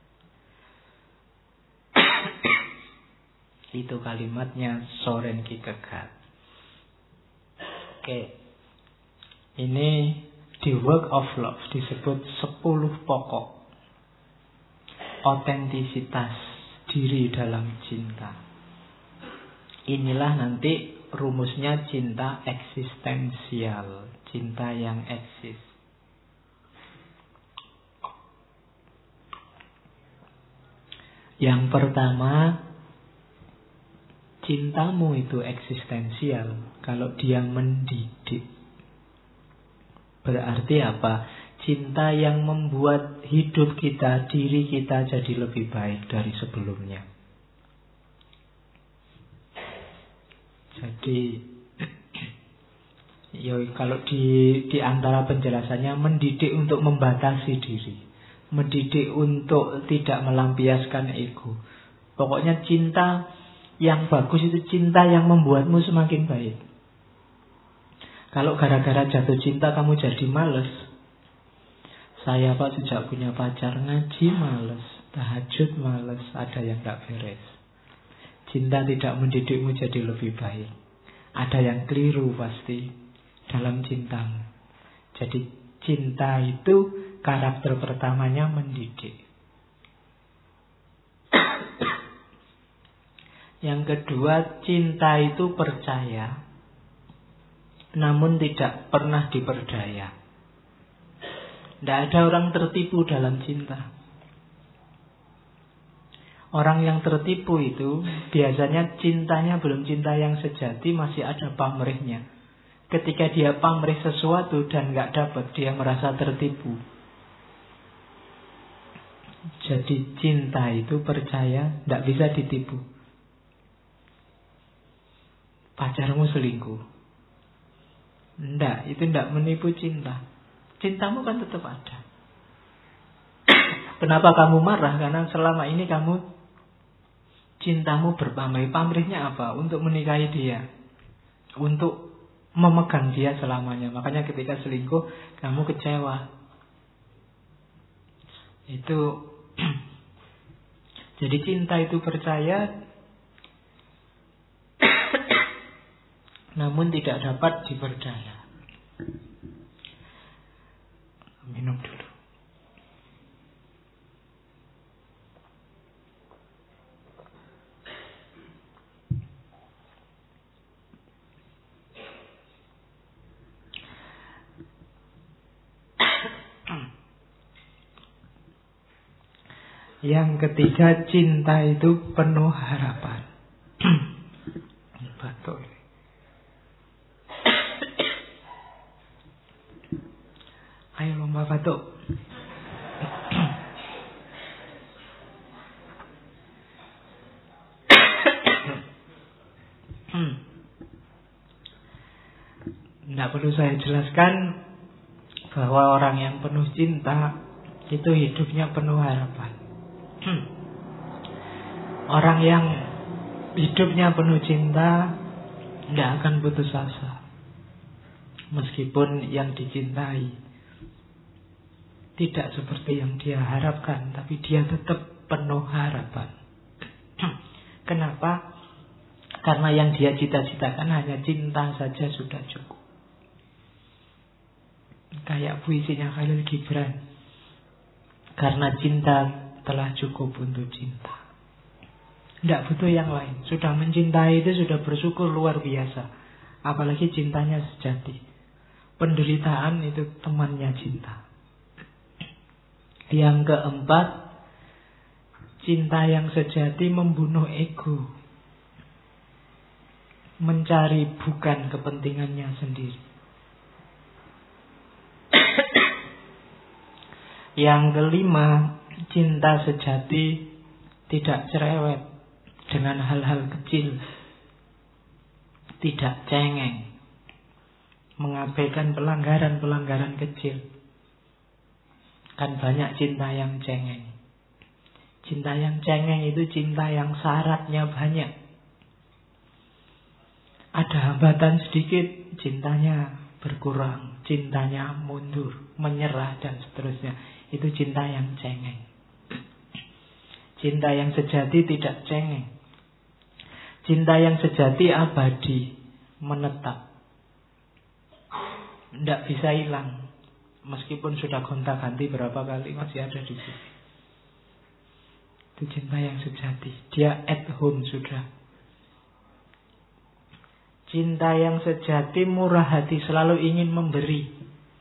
Itu kalimatnya Soren Kierkegaard. Oke. Ini di Work of Love disebut 10 pokok otentisitas diri dalam cinta. Inilah nanti rumusnya cinta eksistensial, cinta yang eksis. Yang pertama, cintamu itu eksistensial kalau dia mendidik. Berarti apa? Cinta yang membuat hidup kita, diri kita jadi lebih baik dari sebelumnya. Jadi kalau di antara penjelasannya, mendidik untuk membatasi diri, mendidik untuk tidak melampiaskan ego. Pokoknya cinta yang bagus itu cinta yang membuatmu semakin baik. Kalau gara-gara jatuh cinta kamu jadi males. Saya Pak sejak punya pacar ngaji males, tahajud males, ada yang gak beres. Cinta tidak mendidikmu jadi lebih baik. Ada yang keliru pasti dalam cintamu. Jadi cinta itu karakter pertamanya mendidik. Yang kedua, cinta itu percaya, namun tidak pernah diperdaya. Tidak ada orang tertipu dalam cinta. Orang yang tertipu itu biasanya cintanya belum cinta yang sejati, masih ada pamrihnya. Ketika dia pamrih sesuatu dan gak dapat, dia merasa tertipu. Jadi cinta itu percaya, tidak bisa ditipu. Pacarmu selingkuh, itu tidak menipu cinta. Cintamu kan tetap ada. Kenapa kamu marah? Karena selama ini kamu cintamu berpamrih. Pamrihnya apa? Untuk menikahi dia, untuk memegang dia selamanya. Makanya ketika selingkuh kamu kecewa. Itu jadi cinta itu percaya, namun tidak dapat diperdaya. Minum dulu. Yang ketiga, cinta itu penuh harapan. Batuk ini. Ayo lomba batuk. Tidak perlu saya jelaskan bahwa orang yang penuh cinta itu hidupnya penuh harapan. Orang yang hidupnya penuh cinta tidak akan putus asa. Meskipun yang dicintai tidak seperti yang dia harapkan, tapi dia tetap penuh harapan. Kenapa? Karena yang dia cita-citakan hanya cinta saja sudah cukup. Kayak puisinya Khalil Gibran. Karena cinta telah cukup untuk cinta. Tidak butuh yang lain. Sudah mencintai itu sudah bersyukur luar biasa. Apalagi cintanya sejati. Penderitaan itu temannya cinta. Yang keempat, cinta yang sejati membunuh ego. Mencari bukan kepentingannya sendiri. Yang kelima, cinta sejati tidak cerewet dengan hal-hal kecil, tidak cengeng, mengabaikan pelanggaran-pelanggaran kecil. Kan banyak cinta yang cengeng. Cinta yang cengeng itu cinta yang syaratnya banyak. Ada hambatan sedikit, cintanya berkurang, cintanya mundur, menyerah dan seterusnya. Itu cinta yang cengeng. Cinta yang sejati tidak cengeng. Cinta yang sejati abadi, menetap. Tidak bisa hilang. Meskipun sudah gonta-ganti berapa kali, masih ada di sini. Itu cinta yang sejati. Dia at home sudah. Cinta yang sejati murah hati, selalu ingin memberi.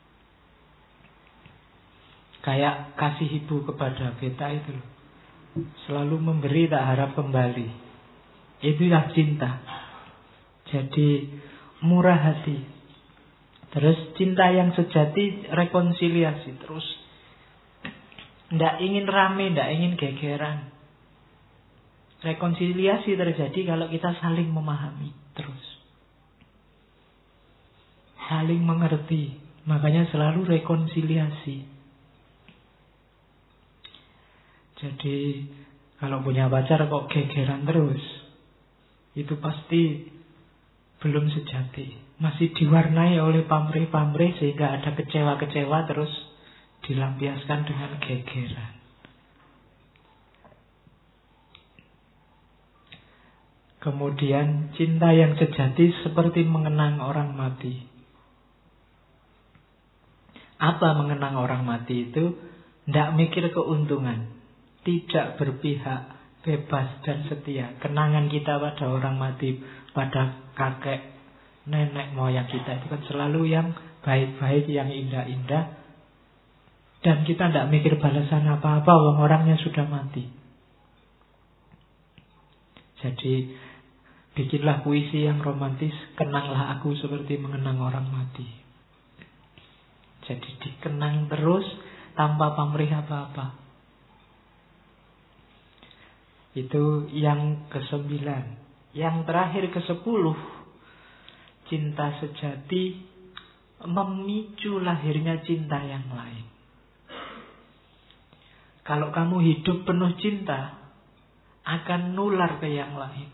Kayak kasih ibu kepada beta itu loh. Selalu memberi, tak harap kembali. Itulah cinta. Jadi murah hati. Terus cinta yang sejati rekonsiliasi terus. Tidak ingin rame, tidak ingin gegeran. Rekonsiliasi terjadi kalau kita saling memahami terus. Saling mengerti. Makanya selalu rekonsiliasi. Jadi kalau punya pacar kok gegeran terus, itu pasti belum sejati. Masih diwarnai oleh pamrih-pamrih sehingga ada kecewa-kecewa terus dilampiaskan dengan gegeran. Kemudian cinta yang sejati seperti mengenang orang mati. Apa mengenang orang mati itu? Tidak mikir keuntungan, tidak berpihak, bebas dan setia. Kenangan kita pada orang mati, pada kakek, nenek moyang kita itu kan selalu yang baik-baik, yang indah-indah. Dan kita tidak mikir balasan apa-apa, orangnya sudah mati. Jadi bikinlah puisi yang romantis, kenanglah aku seperti mengenang orang mati. Jadi dikenang terus tanpa pamrih apa-apa. Itu yang ke-9. Yang terakhir ke-10, cinta sejati memicu lahirnya cinta yang lain. Kalau kamu hidup penuh cinta, akan nular ke yang lain.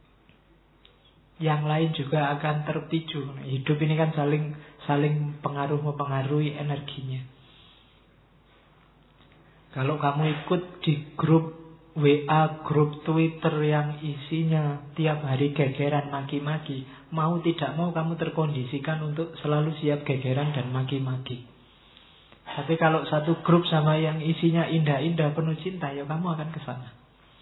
Yang lain juga akan terpicu. Hidup ini kan saling mempengaruhi energinya. Kalau kamu ikut di grup WA, grup Twitter yang isinya tiap hari gegeran maki-maki, mau tidak mau kamu terkondisikan untuk selalu siap gegeran dan maki-maki. Tapi kalau satu grup sama yang isinya indah-indah penuh cinta, ya kamu akan ke sana.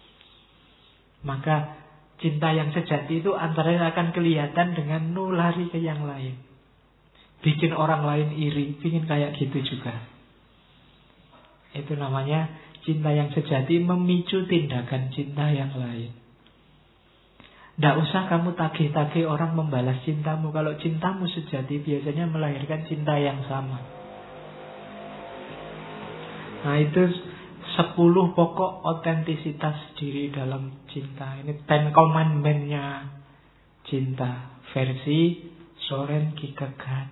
Maka cinta yang sejati itu antara akan kelihatan dengan nulari ke yang lain. Bikin orang lain iri, ingin kayak gitu juga. Itu namanya cinta yang sejati memicu tindakan cinta yang lain. Tidak usah kamu tagih-tagih orang membalas cintamu. Kalau cintamu sejati biasanya melahirkan cinta yang sama. Nah itu 10 pokok otentisitas diri dalam cinta. Ini 10 commandment-nya cinta versi Soren Kierkegaard.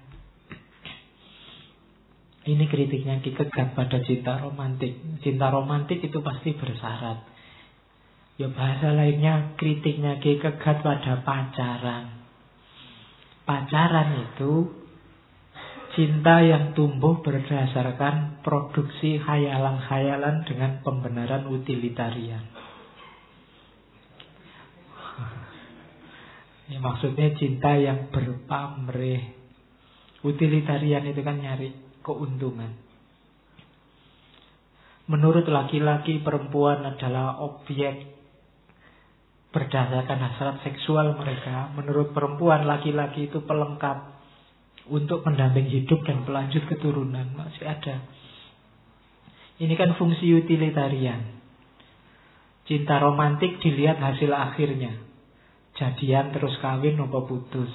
Ini kritiknya Kierkegaard pada cinta romantik. Cinta romantik itu pasti bersyarat. Ya bahasa lainnya kritiknya Kierkegaard pada pacaran. Pacaran itu cinta yang tumbuh berdasarkan produksi khayalan-khayalan dengan pembenaran utilitarian. Ya, maksudnya cinta yang berpamrih. Utilitarian itu kan nyari keuntungan. Menurut laki-laki, perempuan adalah objek berdasarkan hasrat seksual mereka. Menurut perempuan, laki-laki itu pelengkap untuk pendamping hidup dan pelanjut keturunan. Masih ada. Ini kan fungsi utilitarian. Cinta romantik dilihat hasil akhirnya. Jadian terus kawin apa putus.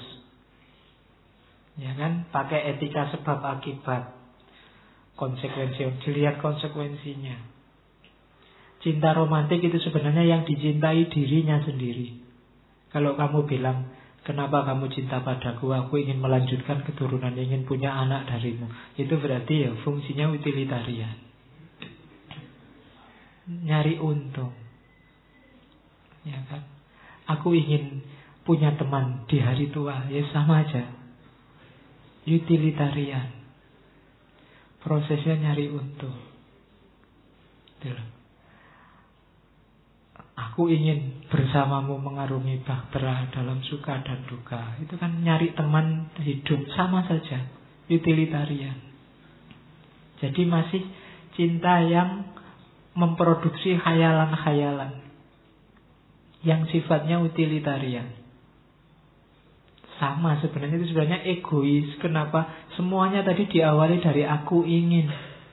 Ya kan? Pakai etika sebab akibat. Konsekuensi, dilihat konsekuensinya. Cinta romantik itu sebenarnya yang dicintai dirinya sendiri. Kalau kamu bilang, kenapa kamu cinta padaku? Aku ingin melanjutkan keturunan, ingin punya anak darimu. Itu berarti ya fungsinya utilitarian. Nyari untung. Ya kan? Aku ingin punya teman di hari tua. Ya sama aja. Utilitarian. Prosesnya nyari untung. Aku ingin bersamamu mengarungi bahtera dalam suka dan duka. Itu kan nyari teman hidup. Sama saja. Utilitarian. Jadi masih cinta yang memproduksi khayalan-khayalan. Yang sifatnya utilitarian. Sama sebenarnya, itu sebenarnya egois. Kenapa? Semuanya tadi diawali dari aku ingin.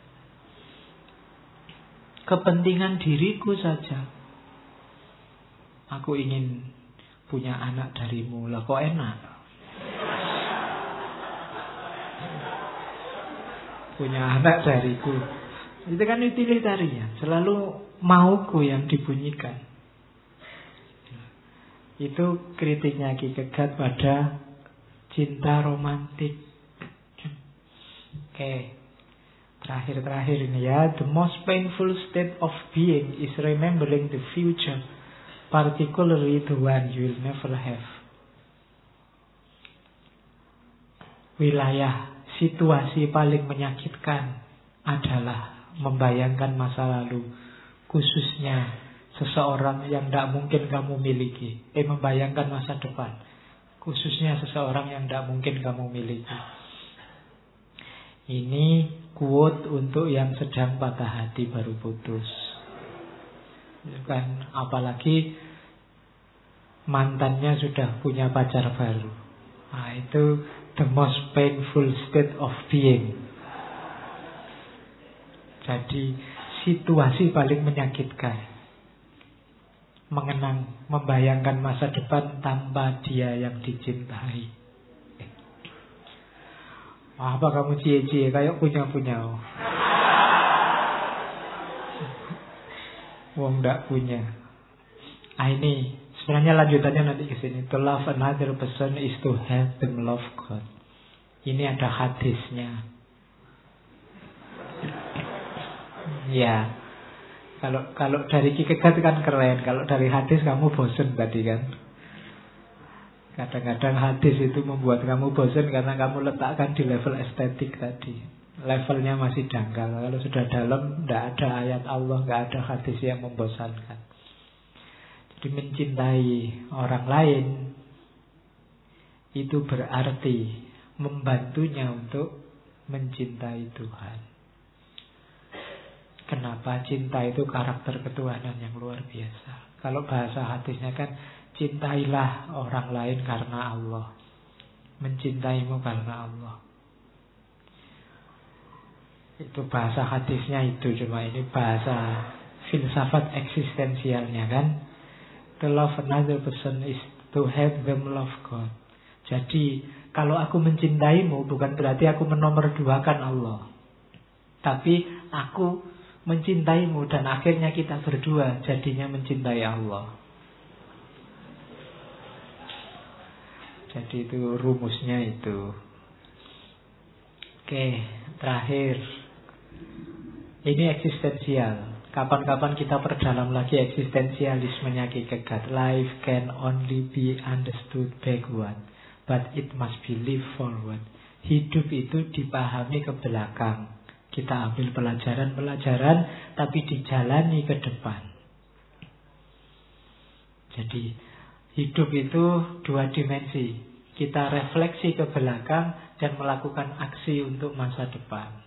Kepentingan diriku saja. Aku ingin punya anak darimu. Lah kok enak? Punya anak dariku. Itu kan utilitarian. Selalu mauku yang dibunyikan. Itu kritiknya Kierkegaard pada cinta romantik. Oke. Terakhir ini ya. The most painful state of being is remembering the future, particularly the one you will never have. wilayah situasi paling menyakitkan adalah membayangkan masa lalu, khususnya seseorang yang tidak mungkin kamu miliki. Membayangkan masa depan, khususnya seseorang yang tidak mungkin kamu miliki. Ini quote untuk yang sedang patah hati baru putus. Kan, apalagi mantannya sudah punya pacar baru. Nah, itu the most painful state of being. Jadi situasi paling menyakitkan, membayangkan masa depan tanpa dia yang dicintai. Apa kamu cie-cie kayak punya-punya? Wong ndak punya. Ini sebenarnya lanjutannya nanti ke sini. To love another person is to have them love God. Ini ada hadisnya. Ya. Kalau dari Kierkegaard kan keren. Kalau dari hadis kamu bosen tadi kan. Kadang-kadang hadis itu membuat kamu bosen karena kamu letakkan di level estetik tadi. Levelnya masih dangkal. Kalau sudah dalam, tidak ada ayat Allah, tidak ada hadis yang membosankan. Jadi mencintai orang lain itu berarti membantunya untuk mencintai Tuhan. Kenapa? Cinta itu karakter ketuhanan yang luar biasa. Kalau bahasa hadisnya kan, cintailah orang lain karena Allah, mencintaimu karena Allah. Itu bahasa hadisnya itu. Cuma ini bahasa filsafat eksistensialnya kan. To love another person is to have them love God. Jadi kalau aku mencintaimu bukan berarti aku menomorduakan Allah, tapi aku mencintaimu dan akhirnya kita berdua jadinya mencintai Allah. Jadi itu rumusnya itu. Oke, terakhir. Ini eksistensial. Kapan-kapan kita perdalam lagi eksistensialismenya Kierkegaard. Life can only be understood backward, but it must be lived forward. Hidup itu dipahami ke belakang. Kita ambil pelajaran-pelajaran, tapi dijalani ke depan. Jadi hidup itu dua dimensi. Kita refleksi ke belakang dan melakukan aksi untuk masa depan.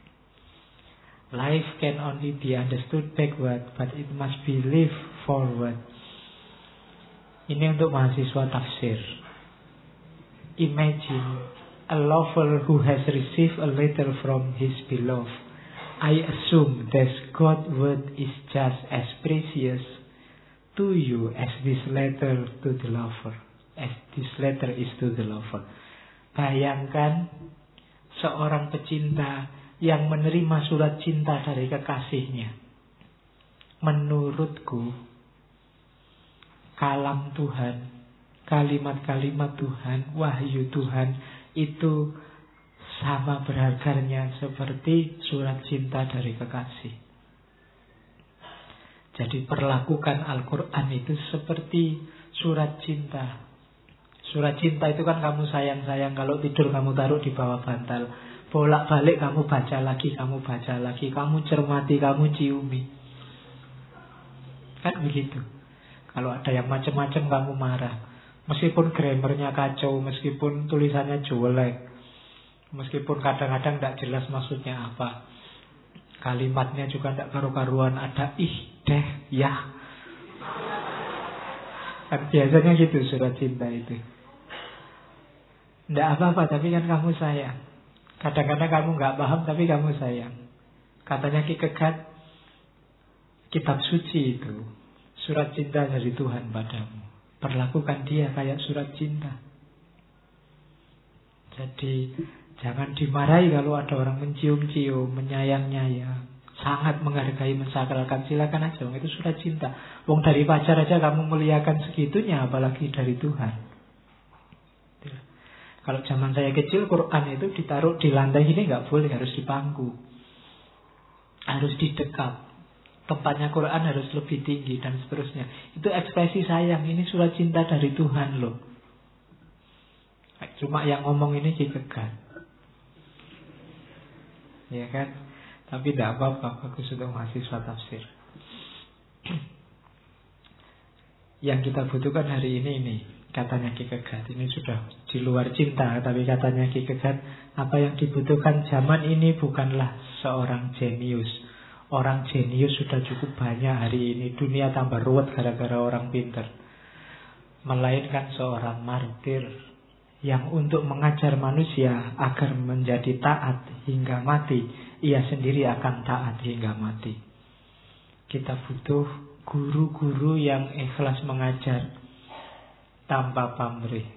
Life can only be understood backward, but it must be lived forward. Ini untuk mahasiswa tafsir. Imagine a lover who has received a letter from his beloved. I assume that God's word is just as precious to you as this letter to the lover. As this letter is to the lover. Bayangkan seorang pecinta yang menerima surat cinta dari kekasihnya. Menurutku, kalam Tuhan, kalimat-kalimat Tuhan, wahyu Tuhan itu sama berharganya seperti surat cinta dari kekasih. Jadi perlakukan Al-Quran itu seperti surat cinta. Surat cinta itu kan kamu sayang-sayang, kalau tidur kamu taruh di bawah bantal. Bolak-balik kamu baca lagi, kamu baca lagi, kamu cermati, kamu ciumi. Kan begitu. Kalau ada yang macam-macam kamu marah. Meskipun grammarnya kacau, meskipun tulisannya jelek, meskipun kadang-kadang tidak jelas maksudnya apa, kalimatnya juga tidak karu-karuan, ada ih, deh, ya. Kan biasanya gitu surat cinta itu. Tidak apa-apa, tapi kan kamu sayang. Kadang-kadang kamu nggak paham, tapi kamu sayang. Katanya Kierkegaard, kitab suci itu surat cinta dari Tuhan padamu. Perlakukan dia kayak surat cinta. Jadi jangan dimarahi kalau ada orang mencium-cium, menyayang-nyayang, sangat menghargai, mensakralkan. Silakan aja, itu surat cinta. Wong dari pacar aja kamu muliakan segitunya, apalagi dari Tuhan. Kalau zaman saya kecil, Quran itu ditaruh di lantai ini nggak boleh, harus di pangku, harus di dekat. Tempatnya Quran harus lebih tinggi dan seterusnya. Itu ekspresi sayang, ini surat cinta dari Tuhan loh. Cuma yang ngomong ini Kierkegaard. ya kan? Tapi tidak apa-apa, bagus untuk mahasiswa tafsir. Yang kita butuhkan hari ini, katanya Ki Kegat, ini sudah di luar cinta, tapi katanya Ki Kegat, apa yang dibutuhkan zaman ini bukanlah seorang jenius. Orang jenius sudah cukup banyak hari ini. Dunia tambah ruwet gara-gara orang pintar. Melainkan seorang martir yang untuk mengajar manusia agar menjadi taat hingga mati, ia sendiri akan taat hingga mati. Kita butuh guru-guru yang ikhlas mengajar tanpa pamrih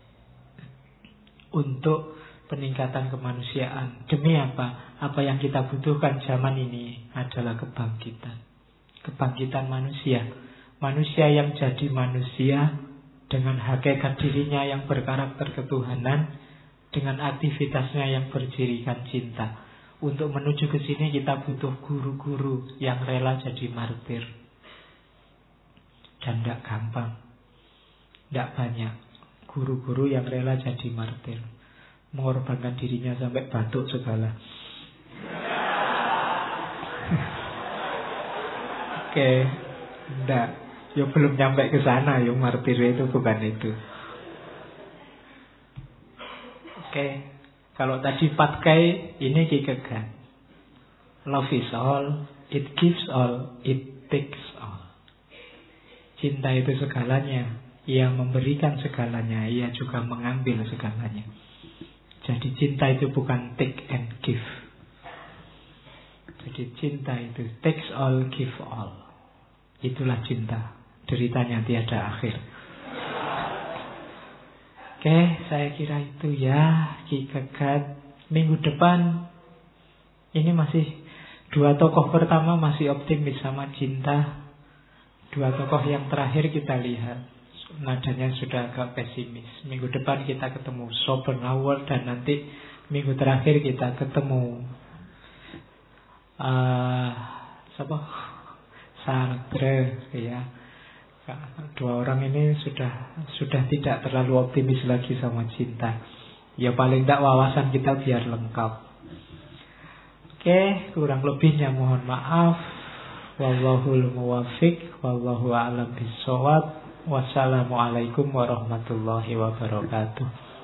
untuk peningkatan kemanusiaan. Demi apa? Apa yang kita butuhkan zaman ini adalah kebangkitan. Kebangkitan manusia. Manusia yang jadi manusia dengan hakikat dirinya yang berkarakter ketuhanan, dengan aktivitasnya yang bercirikan cinta. Untuk menuju ke sini kita butuh guru-guru yang rela jadi martir. Dan tidak gampang, tidak banyak guru-guru yang rela jadi martir, mengorbankan dirinya sampai batuk segala. Oke, enggak, yo belum nyampe ke sana, yo martir itu bukan itu. Oke, kalau tadi Patkai, ini Ki Kegat. Love is all, it gives all, it takes all. Cinta itu segalanya. Ia memberikan segalanya, ia juga mengambil segalanya. Jadi cinta itu bukan take and give. Jadi cinta itu takes all, give all. Itulah cinta. Deritanya tiada akhir. Oke, saya kira itu ya Ki Kegat. Minggu depan ini masih dua tokoh pertama masih optimis sama cinta. Dua tokoh yang terakhir kita lihat nadanya sudah agak pesimis. Minggu depan kita ketemu Schopenhauer, dan nanti minggu terakhir kita ketemu siapa? Sartre, ya. Dua orang ini sudah tidak terlalu optimis lagi sama cinta. Ya paling tidak wawasan kita biar lengkap. Oke, kurang lebihnya mohon maaf. Wallahul muwaffiq, wallahu a'lam bishawab. Wassalamualaikum warahmatullahi wabarakatuh.